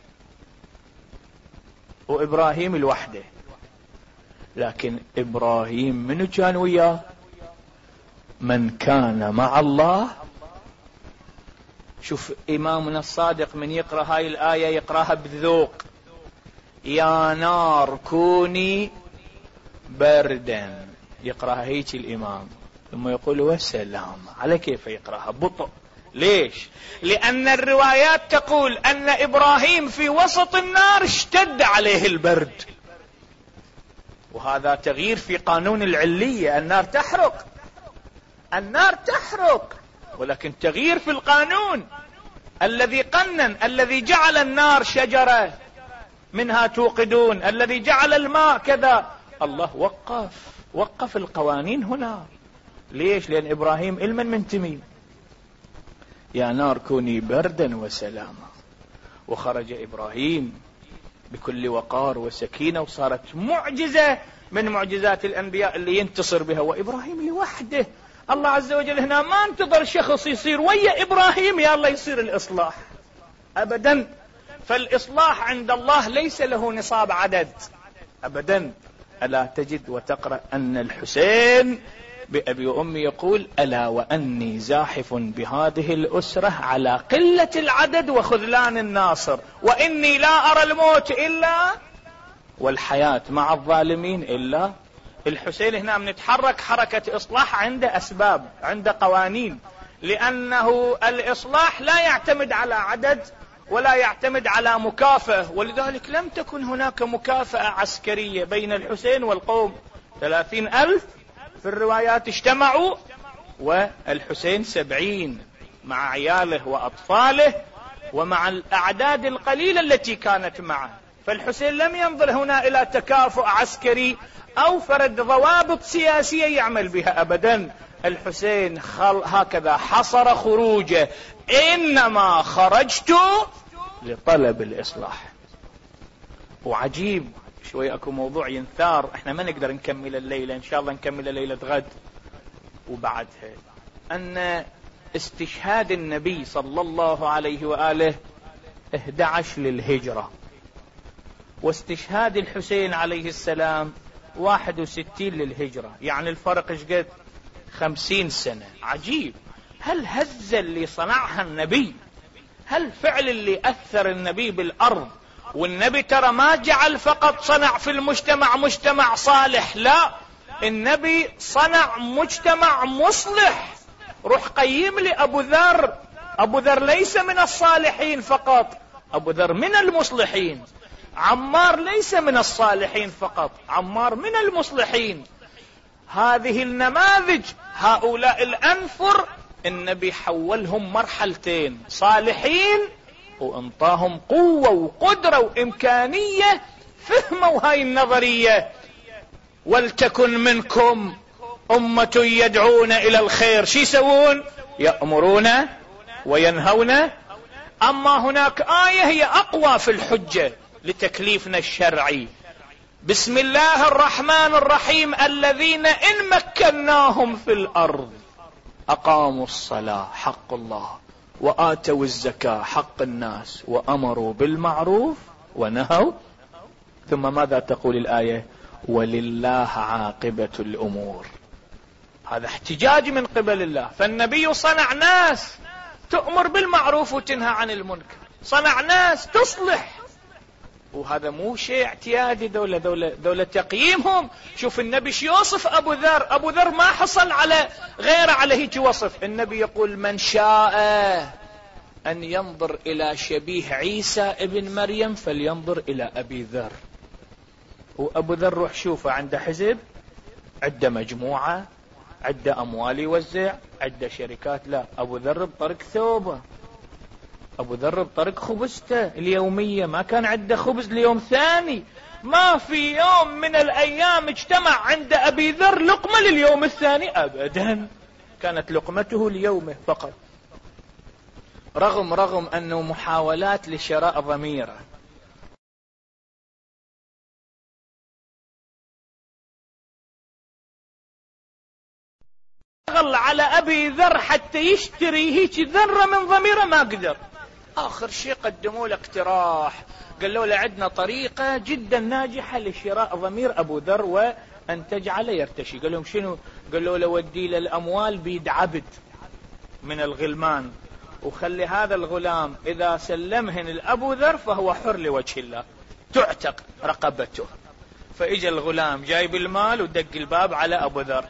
وإبراهيم لوحده. لكن إبراهيم من كان وياه؟ من كان مع الله. شوف إمامنا الصادق من يقرأ هاي الآية يقرأها بذوق: يا نار كوني بردا، يقرأها هيك الإمام، ثم يقول والسلام. على كيف يقرأها؟ بطء. ليش؟ لأن الروايات تقول أن إبراهيم في وسط النار اشتد عليه البرد، وهذا تغيير في قانون العلية. النار تحرق، النار تحرق، ولكن تغيير في القانون الذي قنن، الذي جعل النار شجرة منها توقدون، الذي جعل الماء كذا. الله وقف وقف القوانين هنا. ليش؟ لأن إبراهيم علما منتمي. يا نار كوني بردا وسلاما. وخرج إبراهيم بكل وقار وسكينة، وصارت معجزة من معجزات الأنبياء اللي ينتصر بها، وإبراهيم لوحده. الله عز وجل هنا ما انتظر شخص يصير ويا إبراهيم يا الله يصير الإصلاح أبدا. فالإصلاح عند الله ليس له نصاب عدد أبدا. ألا تجد وتقرأ أن الحسين بأبي وأمي يقول: ألا وأني زاحف بهذه الأسرة على قلة العدد وخذلان الناصر، وإني لا أرى الموت إلا والحياة مع الظالمين إلا. الحسين هنا بنتحرك حركة إصلاح عنده أسباب، عنده قوانين، لأنه الإصلاح لا يعتمد على عدد ولا يعتمد على مكافأة. ولذلك لم تكن هناك مكافأة عسكرية بين الحسين والقوم. ثلاثين ألف في الروايات اجتمعوا، والحسين سبعين مع عياله وأطفاله ومع الأعداد القليلة التي كانت معه. فالحسين لم ينظر هنا إلى تكافؤ عسكري أو فرد ضوابط سياسية يعمل بها أبدا. الحسين خل... هكذا حصر خروجه: إنما خرجت لطلب الإصلاح. وعجيب شوي أكو موضوع ينثار، احنا ما نقدر نكمل الليلة، إن شاء الله نكمل الليلة غد وبعدها، أن استشهاد النبي صلى الله عليه وآله أحد عشر للهجرة، واستشهاد الحسين عليه السلام واحد وستين للهجرة، يعني الفرق ايش قد؟ خمسين سنة. عجيب. هل هزة اللي صنعها النبي؟ هل فعل اللي أثر النبي بالأرض؟ والنبي ترى ما جعل فقط صنع في المجتمع مجتمع صالح، لا، النبي صنع مجتمع مصلح. روح قيم لي أبو ذر، أبو ذر ليس من الصالحين فقط، أبو ذر من المصلحين. عمار ليس من الصالحين فقط، عمار من المصلحين. هذه النماذج، هؤلاء الأنفر، النبي حولهم مرحلتين: صالحين وانطاهم قوة وقدرة وإمكانية، فهموا هاي النظرية: ولتكن منكم أمة يدعون إلى الخير. شي يسوون؟ يأمرون وينهون. أما هناك آية هي أقوى في الحجة لتكليفنا الشرعي: بسم الله الرحمن الرحيم الذين إن مكناهم في الأرض أقاموا الصلاة حق الله وآتوا الزكاة حق الناس وأمروا بالمعروف ونهوا. ثم ماذا تقول الآية؟ ولله عاقبة الأمور. هذا احتجاج من قبل الله. فالنبي صنع ناس تؤمر بالمعروف وتنهى عن المنكر، صنع ناس تصلح، وهذا مو شيء اعتيادي. دولة دولة دولة تقييمهم. شوف النبي شو يوصف أبو ذر. أبو ذر ما حصل على غيره على هيك وصف. النبي يقول من شاء أن ينظر إلى شبيه عيسى ابن مريم فلينظر إلى أبي ذر. وأبو ذر روح شوفه عنده حزب، عنده مجموعة، عنده أموال يوزع، عنده شركات. لا، أبو ذر بطرق ثوبه، أبو ذر بطرق خبزته اليومية، ما كان عنده خبز ليوم ثاني. ما في يوم من الأيام اجتمع عند أبي ذر لقمة لليوم الثاني أبدا، كانت لقمته ليومه فقط. رغم رغم أنه محاولات لشراء ضميره. اشتغل على أبي ذر حتى يشتري هيك ذرة من ضميره ما قدر. آخر شيء قدموا له اقتراح، قالوا له عندنا طريقة جدا ناجحة لشراء ضمير أبو ذر وأن تجعله يرتشي. قال لهم شنو؟ قالوا له ودي له الأموال بيد عبد من الغلمان، وخلي هذا الغلام إذا سلمهن الأبو ذر فهو حر لوجه الله، تعتق رقبته. فإجا الغلام جايب المال ودق الباب على أبو ذر.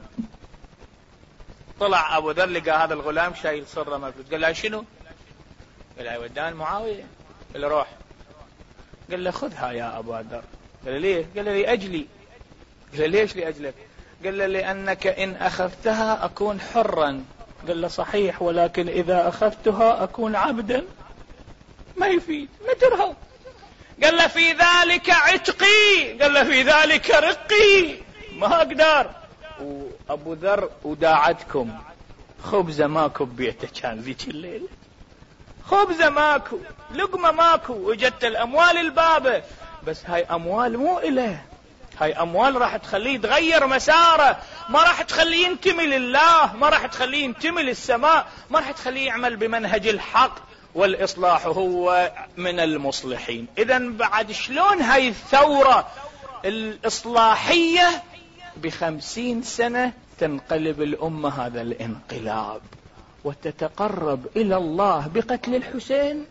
طلع أبو ذر لقى هذا الغلام شايل صرة مفلوس. قال له شنو؟ قال له ودان معاوية. قال له روح. قال له خذها يا أبو ذر. قال له ليه؟ قال له لأجلي. قال له ليش لأجلك؟ قال له لأنك إن أخذتها أكون حرا. قال له صحيح، ولكن إذا أخذتها أكون عبدا. ما يفيد، نترها. قال له في ذلك عتقي. قال له في ذلك رقي، ما أقدر. وأبو ذر وداعتكم خبزة ماكو ببيته كان ذيك الليلة، خبزة ماكو، لقمة ماكو، وجدت الأموال البابة. بس هاي أموال مو إله، هاي أموال راح تخليه يتغير مساره، ما راح تخليه ينتمي لله، ما راح تخليه ينتمي للسماء، ما راح تخليه يعمل بمنهج الحق والإصلاح، وهو من المصلحين. إذن بعد شلون هاي الثورة الإصلاحية بخمسين سنة تنقلب الأمة هذا الانقلاب وتتقرب إلى الله بقتل الحسين،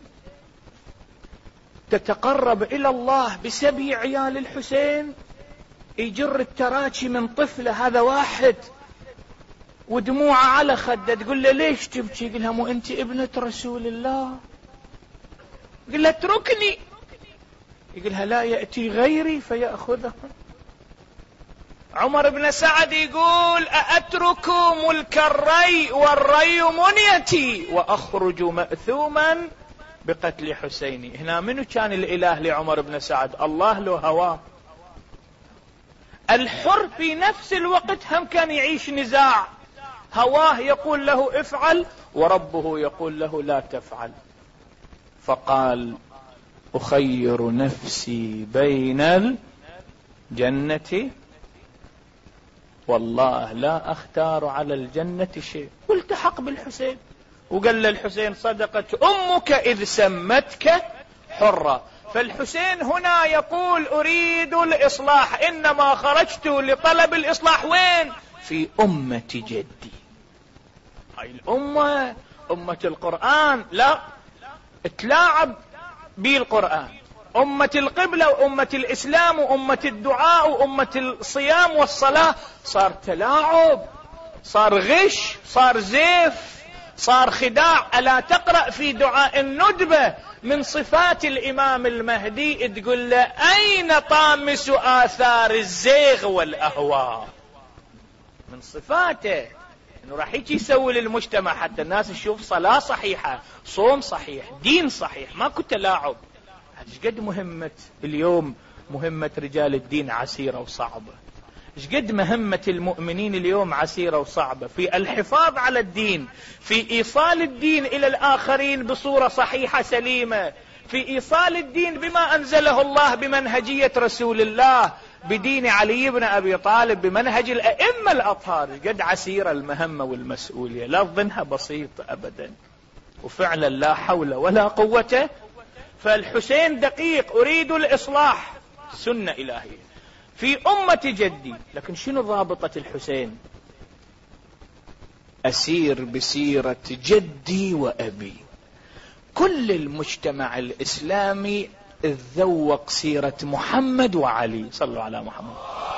تتقرب إلى الله بسبي عيال الحسين، يجر التراكي من طفلة هذا واحد ودموعه على خده، تقول له ليش تبكي؟ يقول لها مو أنت ابنة رسول الله؟ يقول لها اتركني، يقول لها لا يأتي غيري فيأخذها. عمر بن سعد يقول أأترك ملك الري والري منيتي وأخرج مأثوما بقتل حسيني. هنا منو كان الإله لعمر بن سعد؟ الله له هواه. الحر في نفس الوقت هم كان يعيش نزاع، هواه يقول له افعل وربه يقول له لا تفعل. فقال أخير نفسي بين الجنة والله لا أختار على الجنة شيء، والتحق بالحسين وقال للحسين صدقت أمك إذ سمتك حرة. فالحسين هنا يقول أريد الإصلاح، إنما خرجت لطلب الإصلاح. وين؟ في أمة جدي. هاي الأمة أمة القرآن، لا اتلاعب بالقرآن. أمة القبلة وأمة الإسلام وأمة الدعاء وأمة الصيام والصلاة صار تلاعب، صار غش، صار زيف، صار خداع. ألا تقرأ في دعاء الندبة من صفات الإمام المهدي تقول له أين طامس آثار الزيغ والأهواء؟ من صفاته انه راح يجي يسوي للمجتمع حتى الناس تشوف صلاة صحيحة، صوم صحيح، دين صحيح، ماكو تلاعب. ايش قد مهمة اليوم، مهمة رجال الدين عسيرة وصعبة، ايش قد مهمة المؤمنين اليوم عسيرة وصعبة في الحفاظ على الدين، في ايصال الدين الى الاخرين بصورة صحيحة سليمة، في إيصال الدين بما أنزله الله بمنهجية رسول الله، بدين علي بن أبي طالب، بمنهج الأئمة الأطهار. قد عسيرة المهمة والمسؤولية، لا تظنها بسيطة أبدا، وفعلا لا حول ولا قوة. فالحسين دقيق، أريد الإصلاح، سنة إلهية في أمة جدي. لكن شنو ضابطة الحسين؟ أسير بسيرة جدي وأبي. كل المجتمع الإسلامي تذوق سيرة محمد وعلي. صلوا على محمد.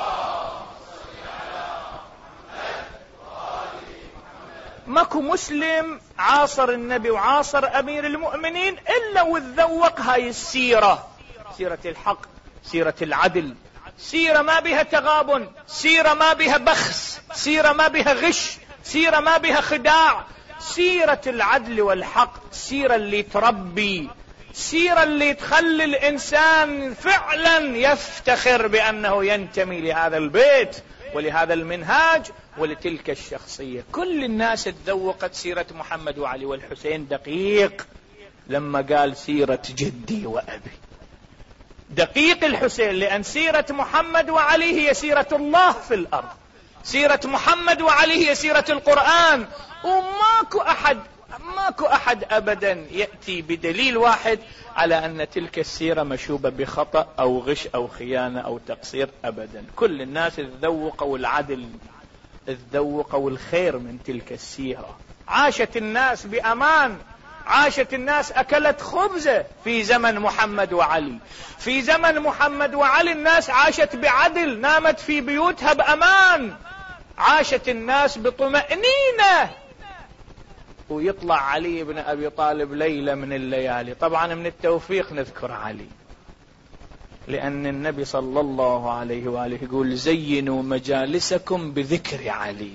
ماكو مسلم عاصر النبي وعاصر أمير المؤمنين إلا وتذوق هاي السيرة، سيرة الحق، سيرة العدل، سيرة ما بها تغابن، سيرة ما بها بخس، سيرة ما بها غش، سيرة ما بها خداع، سيرة العدل والحق، سيرة اللي تربي، سيرة اللي تخلي الإنسان فعلا يفتخر بأنه ينتمي لهذا البيت ولهذا المنهاج ولتلك الشخصية. كل الناس تذوقت سيرة محمد وعلي، والحسين دقيق لما قال سيرة جدي وأبي. دقيق الحسين، لأن سيرة محمد وعلي هي سيرة الله في الأرض، سيرة محمد وعلي هي سيرة القرآن. وماكو أحد ماكو أحد أبدا يأتي بدليل واحد على أن تلك السيرة مشوبة بخطأ أو غش أو خيانة أو تقصير أبدا. كل الناس تذوقوا العدل، تذوقوا الخير من تلك السيرة. عاشت الناس بأمان، عاشت الناس أكلت خبزة في زمن محمد وعلي. في زمن محمد وعلي الناس عاشت بعدل، نامت في بيوتها بأمان، عاشت الناس بطمأنينة. ويطلع علي بن أبي طالب ليلة من الليالي، طبعا من التوفيق نذكر علي، لأن النبي صلى الله عليه وآله يقول زينوا مجالسكم بذكر علي.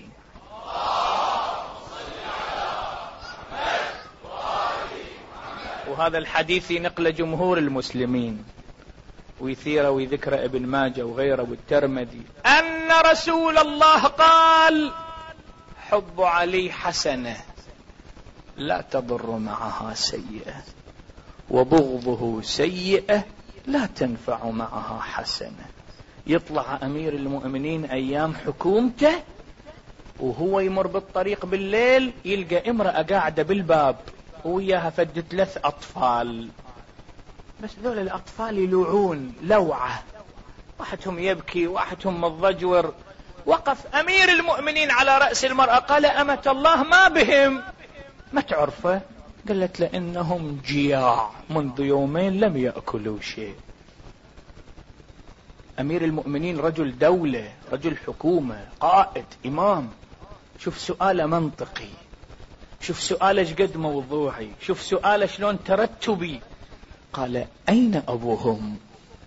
وهذا الحديث نقل جمهور المسلمين، ويثير ويذكر ابن ماجه وغيره والترمذي، أن رسول الله قال حب علي حسنة لا تضر معها سيئة، وبغضه سيئة لا تنفع معها حسنة. يطلع أمير المؤمنين أيام حكومته وهو يمر بالطريق بالليل، يلقى امرأة قاعدة بالباب وياها فد ثلاث أطفال، بس ذول الأطفال يلوعون لوعة، واحدهم يبكي واحدهم مضجور. وقف أمير المؤمنين على رأس المرأة قال أمة الله ما بهم؟ ما تعرفه؟ قالت لأنهم جياع منذ يومين لم يأكلوا شيء. أمير المؤمنين رجل دولة، رجل حكومة، قائد، إمام. شوف سؤاله منطقي، شوف سؤاله شقد موضوعي، شوف سؤاله شلون ترتبي. قال أين أبوهم؟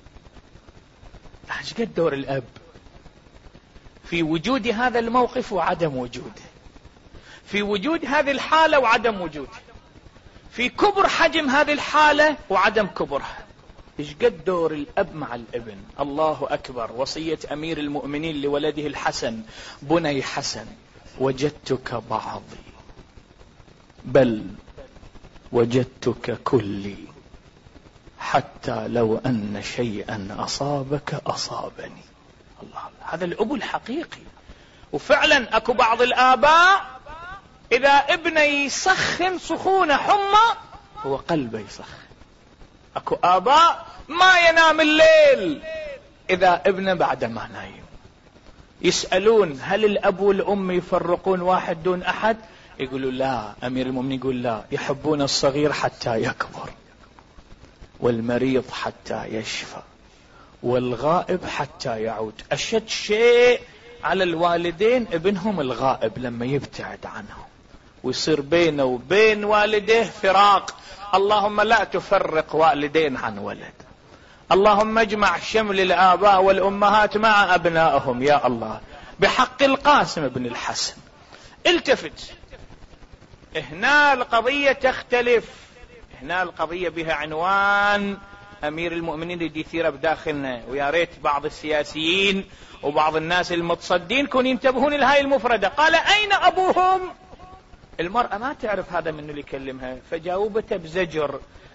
شقد دور الأب في وجود هذا الموقف وعدم وجوده، في وجود هذه الحالة وعدم وجوده، في كبر حجم هذه الحالة وعدم كبرها. إيش قد دور الأب مع الابن. الله أكبر. وصية أمير المؤمنين لولده الحسن: بني حسن وجدتك بعضي بل وجدتك كلي، حتى لو أن شيئا أصابك أصابني. الله، هذا الأب الحقيقي. وفعلا أكو بعض الآباء إذا ابنه يسخن سخونة حمى هو قلبه يسخن. أكو آباء ما ينام الليل إذا ابنه بعد ما نايم. يسألون هل الأب والأم يفرقون واحد دون أحد؟ يقولوا لا. أمير المؤمنين يقول لا، يحبون الصغير حتى يكبر، والمريض حتى يشفى، والغائب حتى يعود. أشد شيء على الوالدين ابنهم الغائب لما يبتعد عنهم ويصير بينه وبين والديه فراق. اللهم لا تفرق والدين عن ولد، اللهم اجمع شمل الآباء والأمهات مع أبنائهم يا الله، بحق القاسم بن الحسن. التفت، هنا القضية تختلف، هنا القضية بها عنوان أمير المؤمنين اللي يثير بداخلنا. ويا ريت بعض السياسيين وبعض الناس المتصدين كون ينتبهون لهاي المفردة. قال أين أبوهم؟ المرأة ما تعرف هذا من اللي يكلمها، فجاوبته بزجر.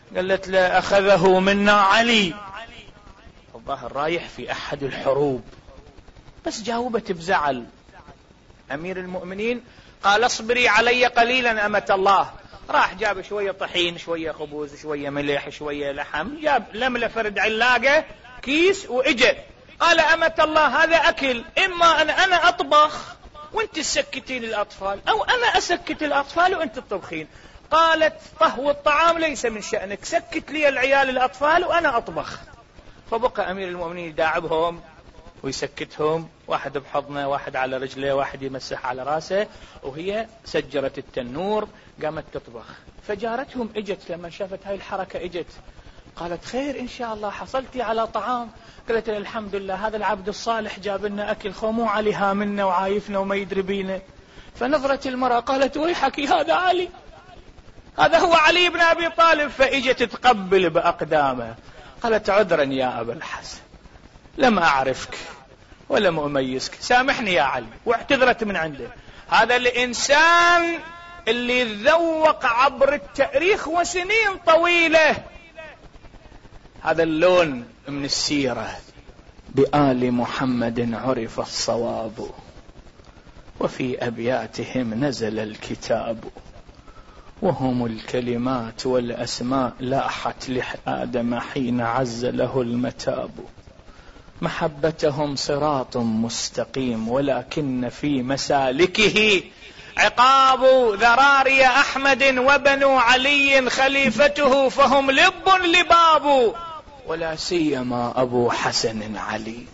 قالت له أخذه منا علي. الظاهر رايح في أحد الحروب، بس جاوبت بزعل. أمير المؤمنين قال اصبري علي قليلا أمة الله. راح جاب شوية طحين، شوية خبز، شوية ملح، شوية لحم، جاب لملة فرد علاقة كيس وإجت. قال أمة الله هذا أكل، إما أن أنا أطبخ وانت تسكتين الأطفال، أو أنا أسكت الأطفال وانت تطبخين. قالت طهو الطعام ليس من شأنك، سكت لي العيال الأطفال وأنا أطبخ. فبقى أمير المؤمنين يداعبهم ويسكتهم، واحد بحضنه، واحد على رجله، واحد يمسح على راسه، وهي سجرت التنور قامت تطبخ. فجارتهم اجت لما شافت هاي الحركة، اجت قالت خير إن شاء الله حصلتي على طعام؟ قالت الحمد لله هذا العبد الصالح جاب لنا أكل، خومو علي هامنا وعايفنا وما يدري بينا. فنظرت المرأة قالت ويحك هذا علي، هذا هو علي بن أبي طالب. فإجت تقبل بأقدامه. قالت عذرا يا أبا الحسن، لم أعرفك ولم أميزك، سامحني يا علي، واعتذرت من عنده. هذا الإنسان اللي ذوق عبر التاريخ وسنين طويلة هذا اللون من السيرة. بآل محمد عرف الصواب، وفي أبياتهم نزل الكتاب، وهم الكلمات والأسماء لاحت لآدم حين عز له المتاب. محبتهم صراط مستقيم، ولكن في مسالكه عقاب. ذراري أحمد وبنو علي خليفته، فهم لب لباب. ولا سيما أبو حسن علي،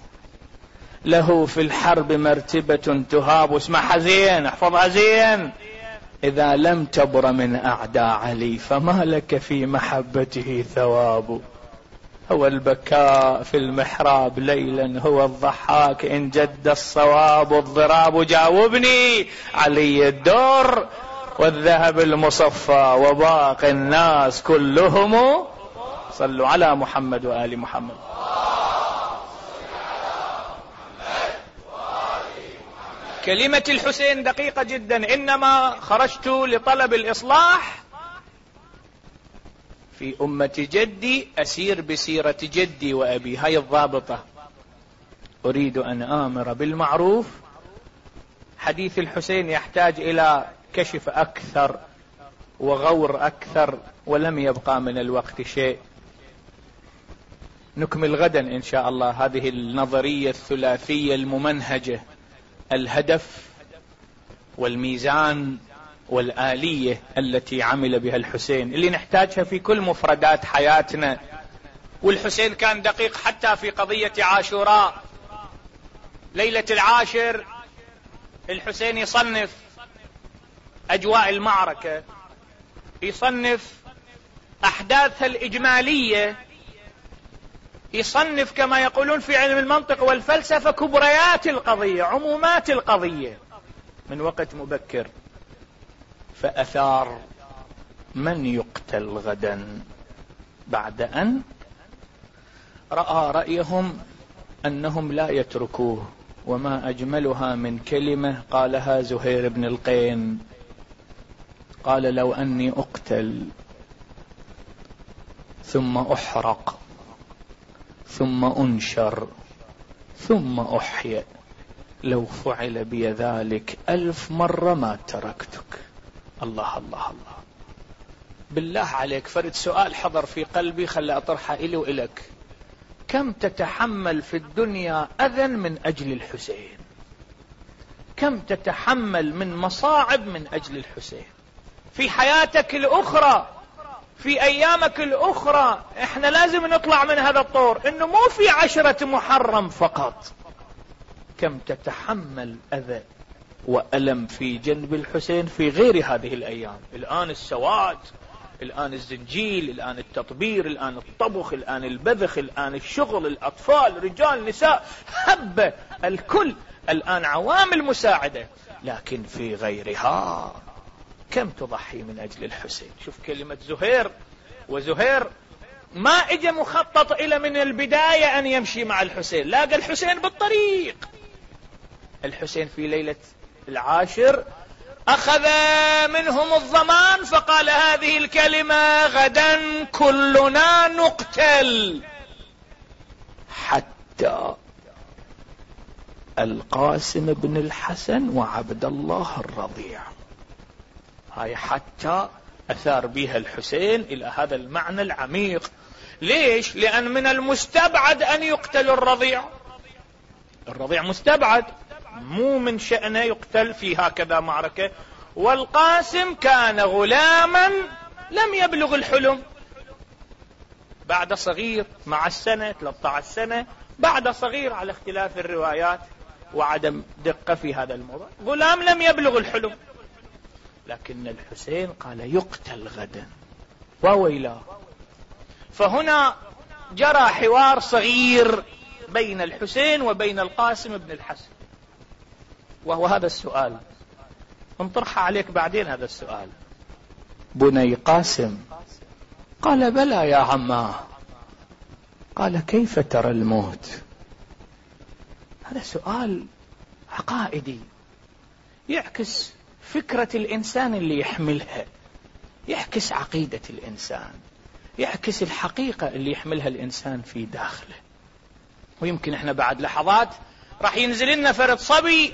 له في الحرب مرتبة تهاب. اسمعها زين، احفظها زين. إذا لم تبر من أعداء علي، فما لك في محبته ثواب. هو البكاء في المحراب ليلا، هو الضحاك إن جد الصواب. الضراب جاوبني علي الدور، والذهب المصفى، وباقي الناس كلهم. صلوا على محمد وآل محمد. كلمة الحسين دقيقة جدا. إنما خرجت لطلب الإصلاح في أمة جدي، أسير بسيرة جدي وأبي. هاي الضابطة. أريد أن آمر بالمعروف. حديث الحسين يحتاج إلى كشف أكثر وغور أكثر، ولم يبقى من الوقت شيء. نكمل غدا إن شاء الله هذه النظرية الثلاثية الممنهجة، الهدف والميزان والآلية التي عمل بها الحسين، اللي نحتاجها في كل مفردات حياتنا. والحسين كان دقيق حتى في قضية عاشوراء. ليلة العاشر الحسين يصنف أجواء المعركة، يصنف أحداثها الإجمالية، يصنف كما يقولون في علم المنطق والفلسفة كبريات القضية، عمومات القضية من وقت مبكر. فأثار من يقتل غدا بعد أن رأى رأيهم أنهم لا يتركوه. وما أجملها من كلمة قالها زهير بن القين، قال لو أني أقتل ثم أحرق ثم أنشر ثم أحيا، لو فعل بي ذلك ألف مرة ما تركتك. الله الله الله. بالله عليك فرد سؤال حضر في قلبي، خلي أطرحه إلي وإلك. كم تتحمل في الدنيا أذى من أجل الحسين؟ كم تتحمل من مصاعب من أجل الحسين في حياتك الأخرى، في أيامك الأخرى؟ إحنا لازم نطلع من هذا الطور، إنه مو في عشرة محرم فقط. كم تتحمل أذى وألم في جنب الحسين في غير هذه الأيام. الآن السواد، الآن الزنجيل، الآن التطبير، الآن الطبخ، الآن البذخ، الآن الشغل، الأطفال، رجال، نساء، هبة الكل، الآن عوامل مساعدة. لكن في غيرها كم تضحي من أجل الحسين. شوف كلمة زهير. وزهير ما اجى مخطط إلى من البداية أن يمشي مع الحسين، لاقى الحسين بالطريق. الحسين في ليلة العاشر أخذ منهم الضمان فقال هذه الكلمة: غدا كلنا نقتل. حتى القاسم بن الحسن وعبد الله الرضيع، هاي حتى أثار بها الحسين إلى هذا المعنى العميق. ليش؟ لأن من المستبعد أن يقتل الرضيع. الرضيع مستبعد، مو من شأنه يقتل في هكذا معركة. والقاسم كان غلاما لم يبلغ الحلم، بعد صغير مع السنة ثلاثة عشر سنة، بعد صغير على اختلاف الروايات وعدم دقة في هذا الموضوع، غلام لم يبلغ الحلم. لكن الحسين قال يقتل غدا وويلاه. فهنا جرى حوار صغير بين الحسين وبين القاسم بن الحسن، وهو هذا السؤال انطرح عليك بعدين. هذا السؤال: بني قاسم. قال: بلى يا عماه. قال: كيف ترى الموت؟ هذا سؤال عقائدي يعكس فكرة الإنسان اللي يحملها، يعكس عقيدة الإنسان، يعكس الحقيقة اللي يحملها الإنسان في داخله. ويمكن احنا بعد لحظات راح ينزل لنا فرد صبي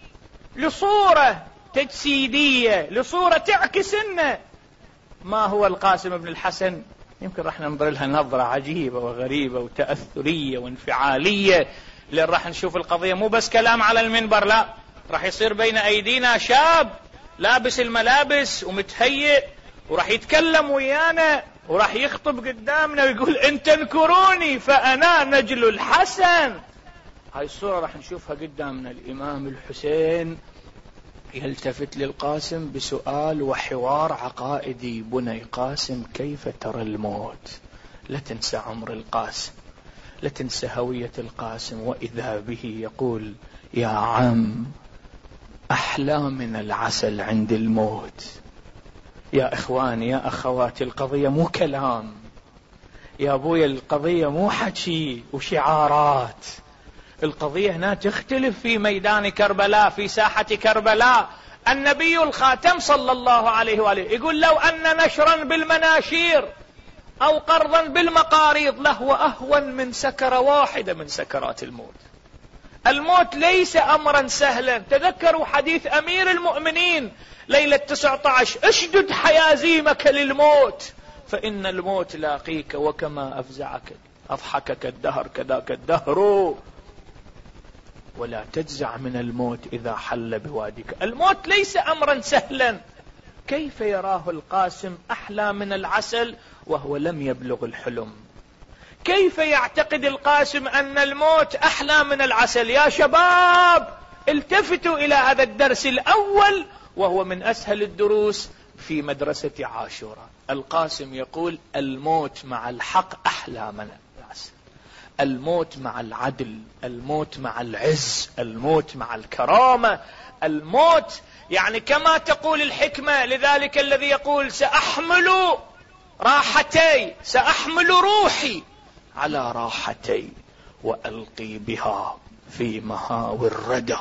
لصورة تجسيدية، لصورة تعكس لنا ما هو القاسم بن الحسن. يمكن راح ننظر لها نظرة عجيبة وغريبة وتأثرية وانفعالية، لأن راح نشوف القضية مو بس كلام على المنبر، لا، راح يصير بين أيدينا شاب لابس الملابس ومتهيئ وراح يتكلم ويانا وراح يخطب قدامنا ويقول: إن تنكروني فأنا نجل الحسن. هاي الصورة راح نشوفها قدامنا. الإمام الحسين يلتفت للقاسم بسؤال وحوار عقائدي: بني قاسم كيف ترى الموت؟ لا تنسى عمر القاسم، لا تنسى هوية القاسم. وإذا به يقول: يا عم، أحلى من العسل عند الموت. يا إخواني يا أخواتي، القضية مو كلام يا أبويا، القضية مو حكي وشعارات. القضية هنا تختلف في ميدان كربلاء، في ساحة كربلاء. النبي الخاتم صلى الله عليه وآله يقول: لو أن نشرا بالمناشير أو قرضا بالمقاريض لهو أهون من سكرة واحدة من سكرات الموت. الموت ليس أمرا سهلا. تذكروا حديث أمير المؤمنين ليلة تسعة عشر: اشدد حيازيمك للموت فإن الموت لاقيك، وكما أفزعك أضحكك الدهر كذاك الدهر، ولا تجزع من الموت إذا حل بوادك. الموت ليس أمرا سهلا. كيف يراه القاسم أحلى من العسل وهو لم يبلغ الحلم؟ كيف يعتقد القاسم أن الموت أحلى من العسل؟ يا شباب، التفتوا إلى هذا الدرس الأول وهو من أسهل الدروس في مدرسة عاشوراء. القاسم يقول: الموت مع الحق أحلى من العسل، الموت مع العدل، الموت مع العز، الموت مع الكرامة، الموت يعني كما تقول الحكمة. لذلك الذي يقول: سأحمل راحتي، سأحمل روحي على راحتي وألقي بها في مهاوي الردى،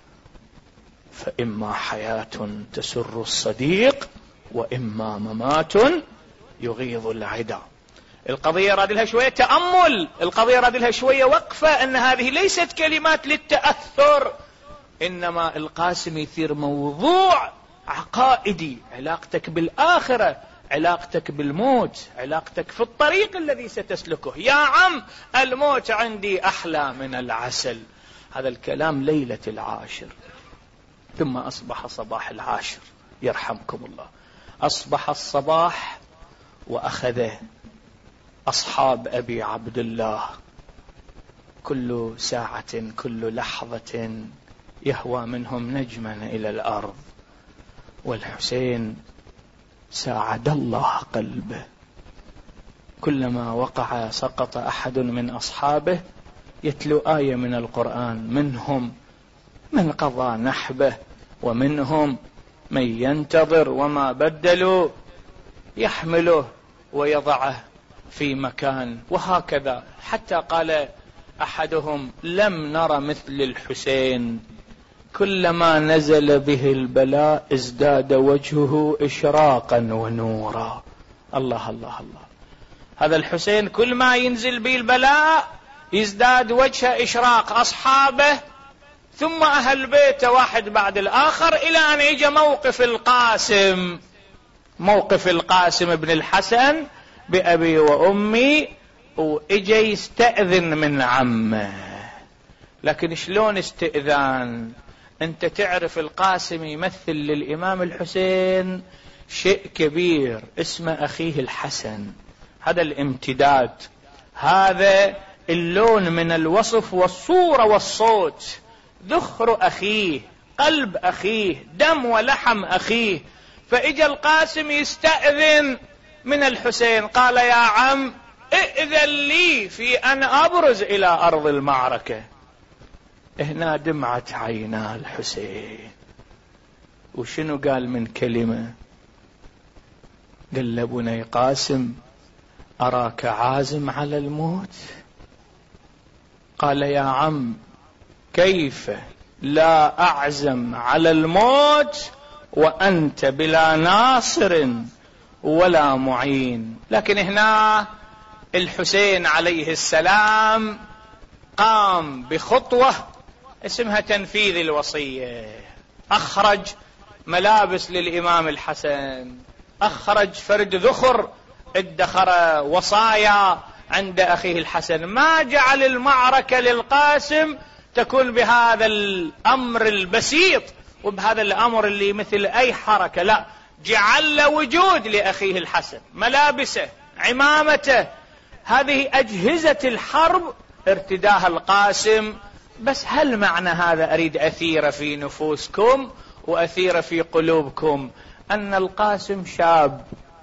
فإما حياة تسر الصديق وإما ممات يغيظ العدا. القضية راد لها شوية تأمل، القضية راد لها شوية وقفة، أن هذه ليست كلمات للتأثر، إنما القاسم يثير موضوع عقائدي: علاقتك بالآخرة، علاقتك بالموت، علاقتك في الطريق الذي ستسلكه. يا عم، الموت عندي أحلى من العسل. هذا الكلام ليلة العاشر. ثم أصبح صباح العاشر، يرحمكم الله. أصبح الصباح وأخذ أصحاب أبي عبد الله كل ساعة كل لحظة يهوى منهم نجما إلى الأرض، والحسين ساعد الله قلبه. كلما وقع سقط أحد من أصحابه يتلو آية من القرآن: منهم من قضى نحبه ومنهم من ينتظر وما بدلوا، يحمله ويضعه في مكان. وهكذا حتى قال أحدهم: لم نر مثل الحسين كلما نزل به البلاء ازداد وجهه إشراقا ونورا. الله الله الله. هذا الحسين كل ما ينزل به البلاء يزداد وجهه إشراق، أصحابه ثم أهل بيته واحد بعد الآخر، إلى أن يجي موقف القاسم، موقف القاسم بن الحسن بأبي وأمي، وإجي يستأذن من عمه. لكن شلون استئذان؟ أنت تعرف القاسم يمثل للإمام الحسين شيء كبير اسمه أخيه الحسن، هذا الامتداد، هذا اللون من الوصف والصورة والصوت، ذخر أخيه، قلب أخيه، دم ولحم أخيه. فإجا القاسم يستأذن من الحسين، قال يا عم ائذن لي في أن أبرز إلى أرض المعركة. هنا دمعت عينا الحسين، وشنو قال من كلمة؟ قال له بني قاسم أراك عازم على الموت؟ قال يا عم كيف لا أعزم على الموت وأنت بلا ناصر ولا معين. لكن هنا الحسين عليه السلام قام بخطوة اسمها تنفيذ الوصية، أخرج ملابس للإمام الحسن، أخرج فرد ذخر ادخر وصايا عند أخيه الحسن، ما جعل المعركة للقاسم تكون بهذا الأمر البسيط وبهذا الأمر اللي مثل أي حركة، لا، جعل له وجود لأخيه الحسن، ملابسه، عمامته، هذه أجهزة الحرب ارتداها القاسم. بس هل معنى هذا أريد أثير في نفوسكم وأثير في قلوبكم أن القاسم شاب،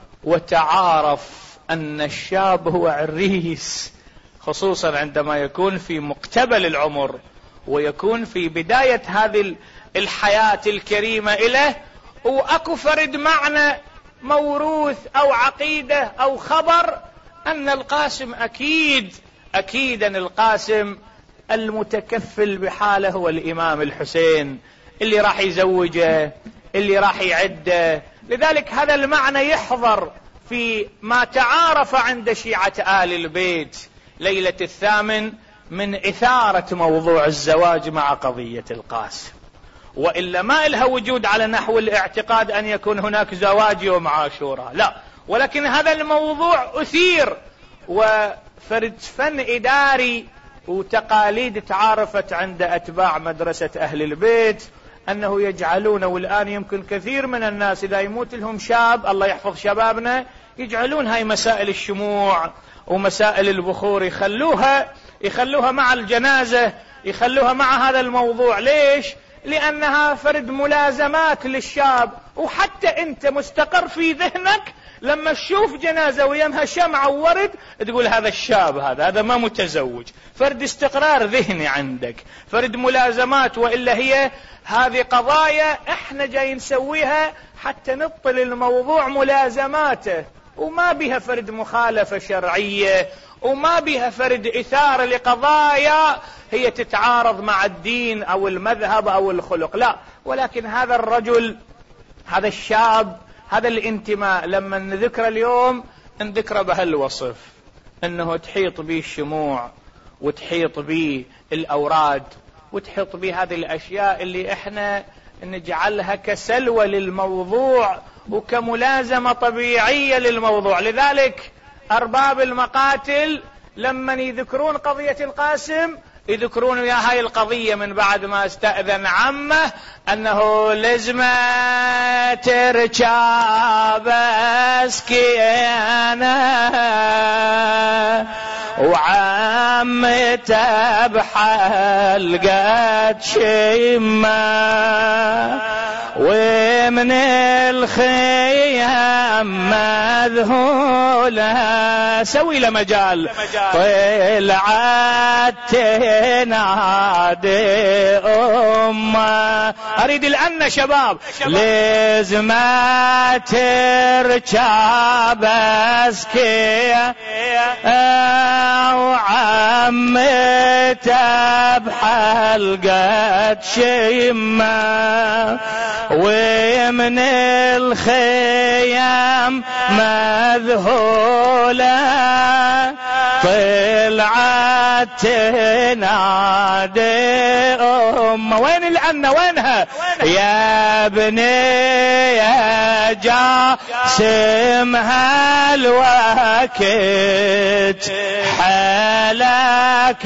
وتعارف أن الشاب هو عريس، خصوصا عندما يكون في مقتبل العمر ويكون في بداية هذه الحياة الكريمة إله، وأكو فرد معنى موروث أو عقيدة أو خبر أن القاسم أكيد أكيدا القاسم المتكفل بحاله هو الإمام الحسين اللي راح يزوجه، اللي راح يعده. لذلك هذا المعنى يحضر في ما تعارف عند شيعة آل البيت ليلة الثامن من إثارة موضوع الزواج مع قضية القاسم، وإلا ما إلها وجود على نحو الاعتقاد أن يكون هناك زواج يوم عاشوراء، لا، ولكن هذا الموضوع أثير، وفرد فن إداري وتقاليد تعارفت عند أتباع مدرسة أهل البيت أنه يجعلون، والآن يمكن كثير من الناس إذا يموت لهم شاب، الله يحفظ شبابنا، يجعلون هاي مسائل الشموع ومسائل البخور يخلوها يخلوها مع الجنازة، يخلوها مع هذا الموضوع. ليش؟ لأنها فرد ملازمات للشاب، وحتى أنت مستقر في ذهنك لما تشوف جنازة ويمها شمعة وورد تقول هذا الشاب هذا هذا ما متزوج، فرد استقرار ذهني عندك، فرد ملازمات. وإلا هي هذه قضايا احنا جاي نسويها حتى نبطل الموضوع ملازماته، وما بها فرد مخالفة شرعية، وما بها فرد إثارة لقضايا هي تتعارض مع الدين أو المذهب أو الخلق، لا. ولكن هذا الرجل، هذا الشاب، هذا الانتماء لما نذكر اليوم نذكره بهالوصف، أنه تحيط به الشموع وتحيط به الأوراد وتحيط به هذه الأشياء اللي إحنا نجعلها كسلوى للموضوع وكملازمة طبيعية للموضوع. لذلك أرباب المقاتل لما يذكرون قضية القاسم يذكرون يا هاي القضية من بعد ما استأذن عمه أنه لازم تركب سكينة وعمته بحلقة شمة ومن الخيام مذهولة سوي له مجال طلعت تنادي أمه. أريد الآن عنا شباب لازم تركب اسكيه وعمته بحلقة شيمة ومن الخيام مذهولة طلعت تنادي أم وين العنة وينها يا ابني يا جاسم هالوقت حالك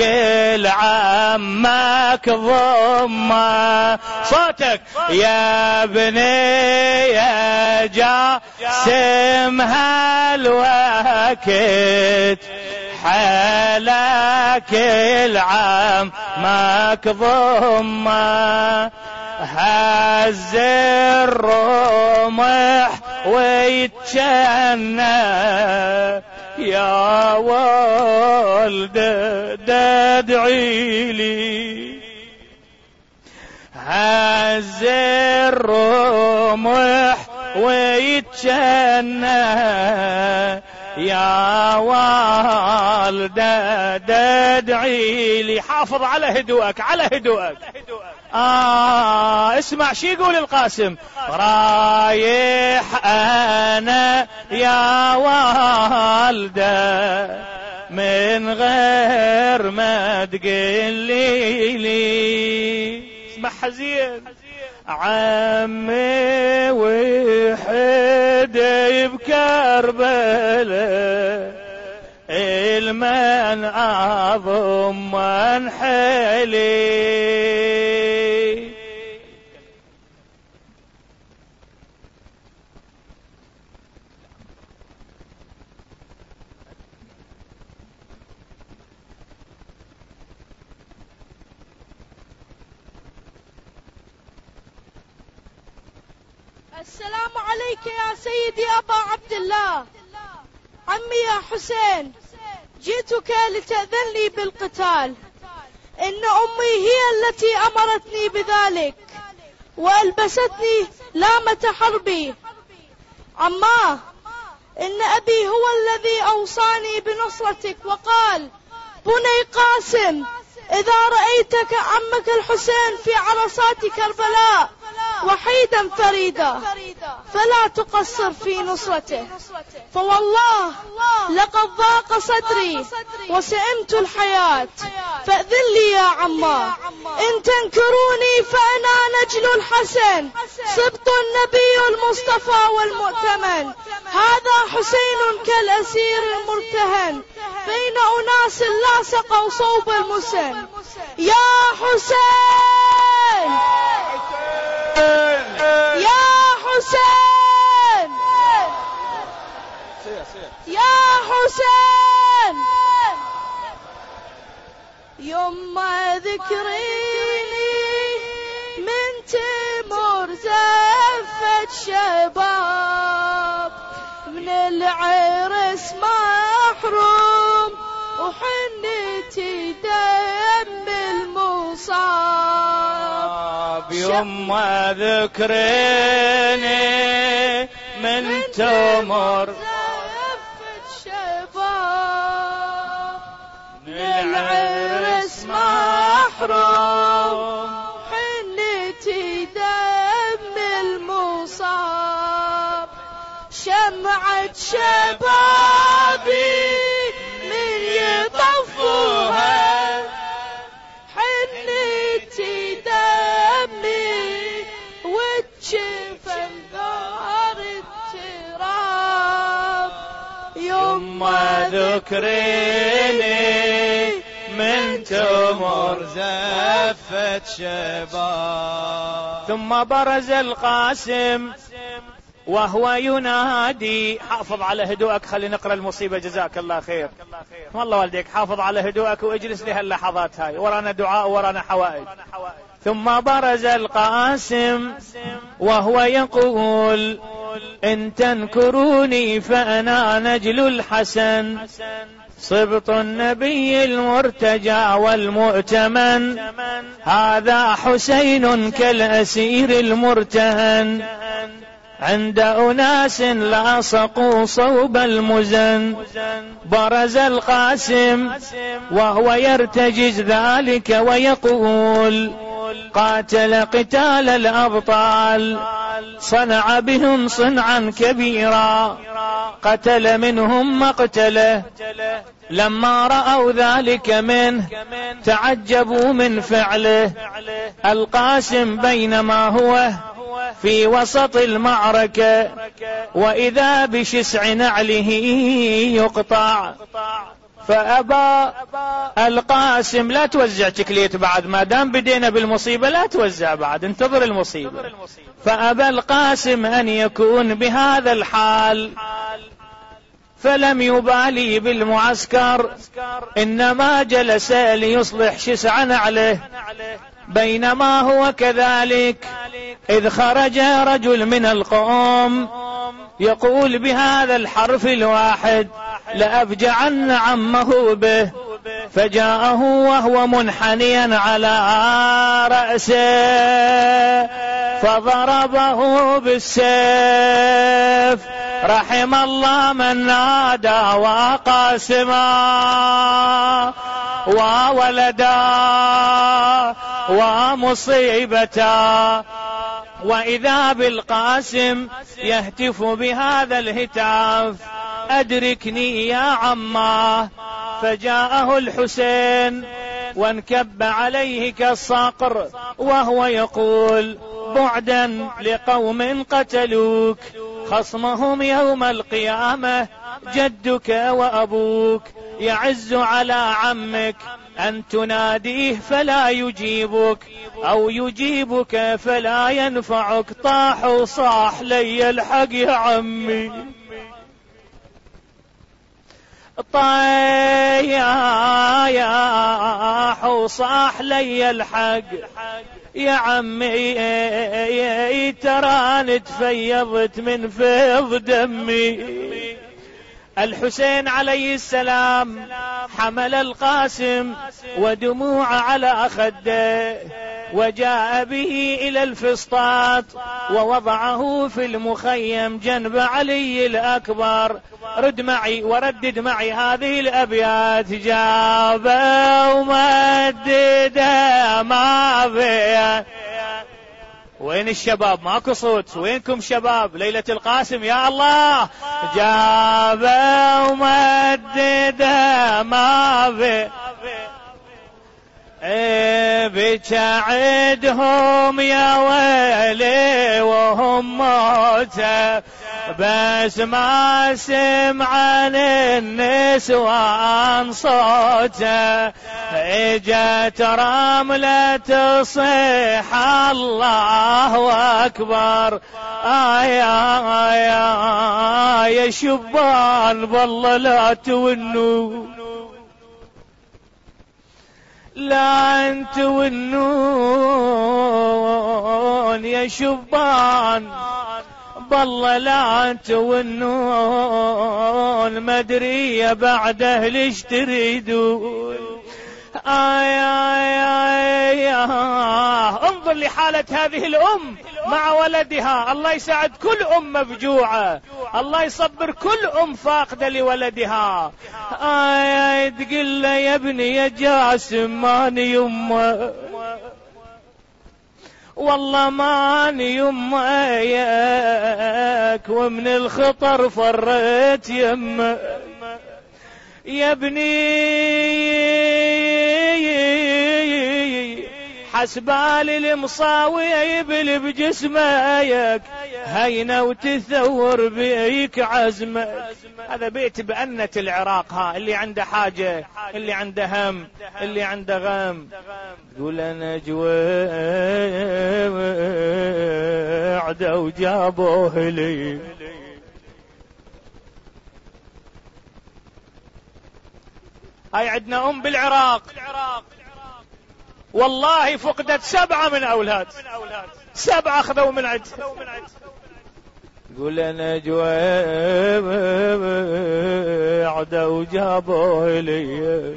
العمك ضمه صوتك يا ابني يا جاسم هالوقت حالك العمك ضمه هز الرمح ويتشنى يا والد ادعي لي هز الرمح ويتشنى يا والدة ادعي لي. حافظ على هدوءك على هدوءك. آه اسمع شي يقول القاسم رايح أنا يا والدة من غير ما تقلي لي. اسمع حزين عمي وحد بكربلاء المن أعظم من حلي. السلام عليك يا سيدي أبا عبد الله. عمي يا حسين جئتك لتأذن لي بالقتال. إن أمي هي التي أمرتني بذلك وألبستني لامة حربي. عماه إن أبي هو الذي أوصاني بنصرتك وقال بني قاسم إذا رأيتك عمك الحسين في عرصات كربلاء وحيدا فريدا فلا تقصر في نصرته فوالله لقد ضاق صدري وسئمت الحياة فأذن لي يا عما. إن تنكروني فأنا نجل الحسن سبط النبي المصطفى والمؤتمن. هذا حسين كالأسير المرتهن بين أناس لاصقوا صوب المسن. يا حسين يا حسين يا حسين يما ذكريني من تمر زفت شباب من العرس محروم وحنتي دم المصاب. يما ذكريني من تمر زفت شباب من العرس محروم حنتي دم المصاب. شمعة شبابي من يطفوها حنتي دمي وتشفن ثار التراب. يما ذكريني من تمر زفت شباب. ثم برز القاسم وهو ينادي. حافظ على هدوءك خلي نقرأ المصيبة جزاك الله خير. والله والديك حافظ على هدوءك واجلس لهاللحظات هاي ورانا دعاء ورانا حوائج. ثم برز القاسم وهو يقول إن تنكروني فأنا نجل الحسن صبط النبي المرتجى والمؤتمن، هذا حسين كالأسير المرتهن، عند أناس لاصقوا صوب المزن، برز القاسم وهو يرتجز ذلك ويقول قاتل قتال الأبطال، صنع بهم صنعا كبيرا، قتل منهم مقتله، لما رأوا ذلك منه تعجبوا من فعله. القاسم بينما هو في وسط المعركة وإذا بشسع نعله يقطع، فأبى القاسم، لا توزع تكليت بعد، ما دام بدينا بالمصيبة لا توزع بعد، انتظر المصيبة. فأبى القاسم أن يكون بهذا الحال، فلم يبالي بالمعسكر، إنما جلس ليصلح شسع نعله. بينما هو كذلك إذ خرج رجل من القوم يقول بهذا الحرف الواحد لأفجعن عمه به، فجاءه وهو منحنيا على رأسه فضربه بالسيف. رحم الله من نادى وقاسما وولدا ومصيبتا. وإذا بالقاسم يهتف بهذا الهتاف أدركني يا عماه. فجاءه الحسين وانكب عليه كالصقر وهو يقول بعدا لقوم قتلوك، خصمهم يوم القيامة جدك وأبوك، يعز على عمك أن تناديه فلا يجيبك، أو يجيبك فلا ينفعك. طاح وصاح لي الحق يا عمي، طايح وصاح لي الحق يا عمي، تراني تفيضت من فيض دمي. الحسين عليه السلام حمل القاسم ودموع على خده وجاء به إلى الفسطاط ووضعه في المخيم جنب علي الأكبر. رد معي وردد معي هذه الأبيات. جاب ومدد ما بيه. وين الشباب؟ ماكو صوت. وينكم شباب ليلة القاسم؟ يا الله. جاب ومدد ما بيه بتعدهم يا ويلي وهم موتى، بس ما سمعن النسوان صوته. اجت رملة تصيح الله أكبر. آيا آيا يا شبان بالله لا تونوا، لا انت والنون يا شبان بالله لا انت والنون، مدري بعده ليش تريدون. آي آي آي انظر لحالة هذه الأم مع ولدها. الله يساعد كل أم مفجوعة، الله يصبر كل أم فاقدة لولدها. آي تقول له يا ابني يا جاسم ماني يمه، والله ماني يمك ومن الخطر فريت يمه. يا ابني حسبالي المصاوي يبل بجسمك، هينا وتثور بيك عزمك. هذا بيت بأنة العراق، ها اللي عنده حاجة، اللي عنده هم، اللي عنده غم. قول انا جوعد وجابوه لي. هاي عندنا ام بالعراق والله فقدت سبعة من أولاد، سبعة أخذوا من عندها. قول انا جويعده وجابوه لي،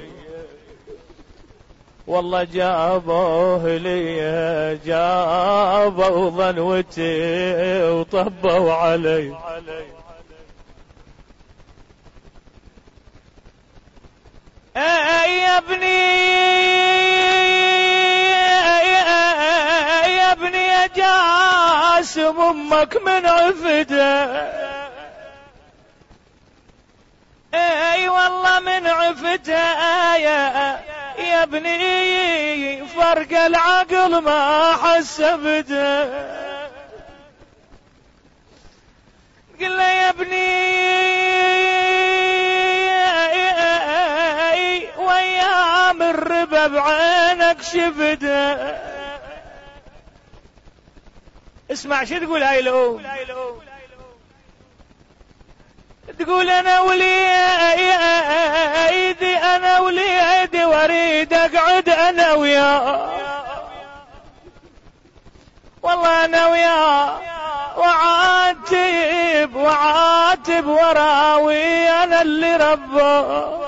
والله جابوه لي، جابوا ظنوتي وطبوا علي. يا ابني يا ابني يا جاسم امك من عفده، اي والله من عفده يا يا ابني، فرق العقل ما حسبته. قل له يا ابني وايام الربا بعينك شفته. اسمع شو تقول هاي الأم، تقول انا وليدي انا وليدي واريد اقعد انا وياه، والله انا وياه وعاتب وعاتب وراوي انا اللي ربه،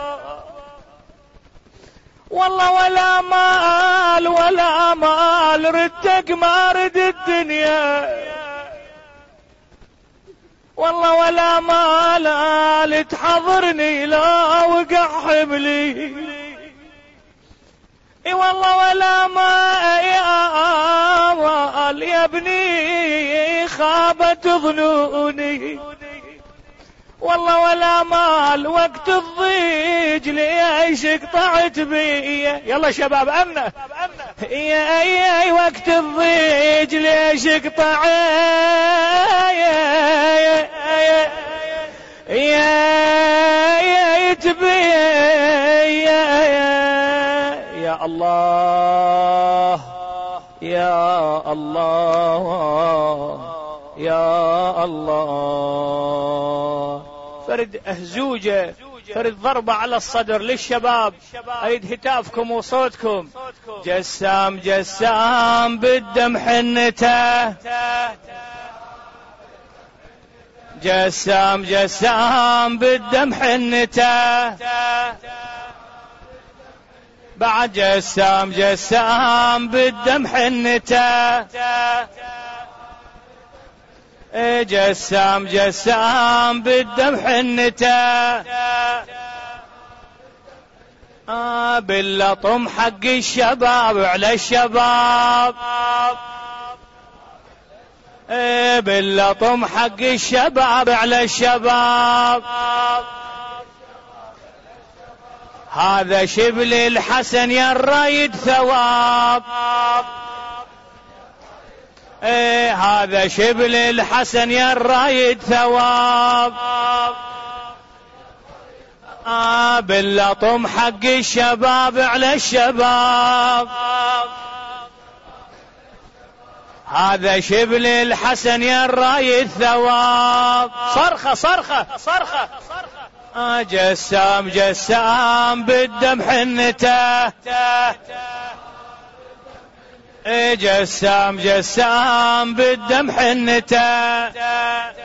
والله ولا مال ولا مال ردك ما رد الدنيا، والله ولا مال تحضرني لا وقع حملي، اي والله ولا مال يا ابني خابت ظنوني، والله ولا مال وقت الضيج ليش قطعت بي. يلا شباب امنا يا اي وقت الضيج ليش قطعت يا تبي يا الله يا الله يا الله. فرد أهزوجة، فرد ضربة على الصدر للشباب، أيد هتافكم وصوتكم. جسام جسام بالدم حنته، جسام جسام بالدم حنته، بعد جسام جسام بالدم حنته، جسام جسام بالدم حنته، آه باللطم حق الشباب على الشباب، آه باللطم حق الشباب على الشباب، هذا شبل الحسن يا الرايد ثواب، ايه هذا شبل الحسن يا الرايد ثواب، آه باللطم حق الشباب على الشباب، هذا شبل الحسن يا الرايد ثواب. صرخة صرخة صرخة آه جسام جسام بالدم حنته، جسام جسام بالدم حنته،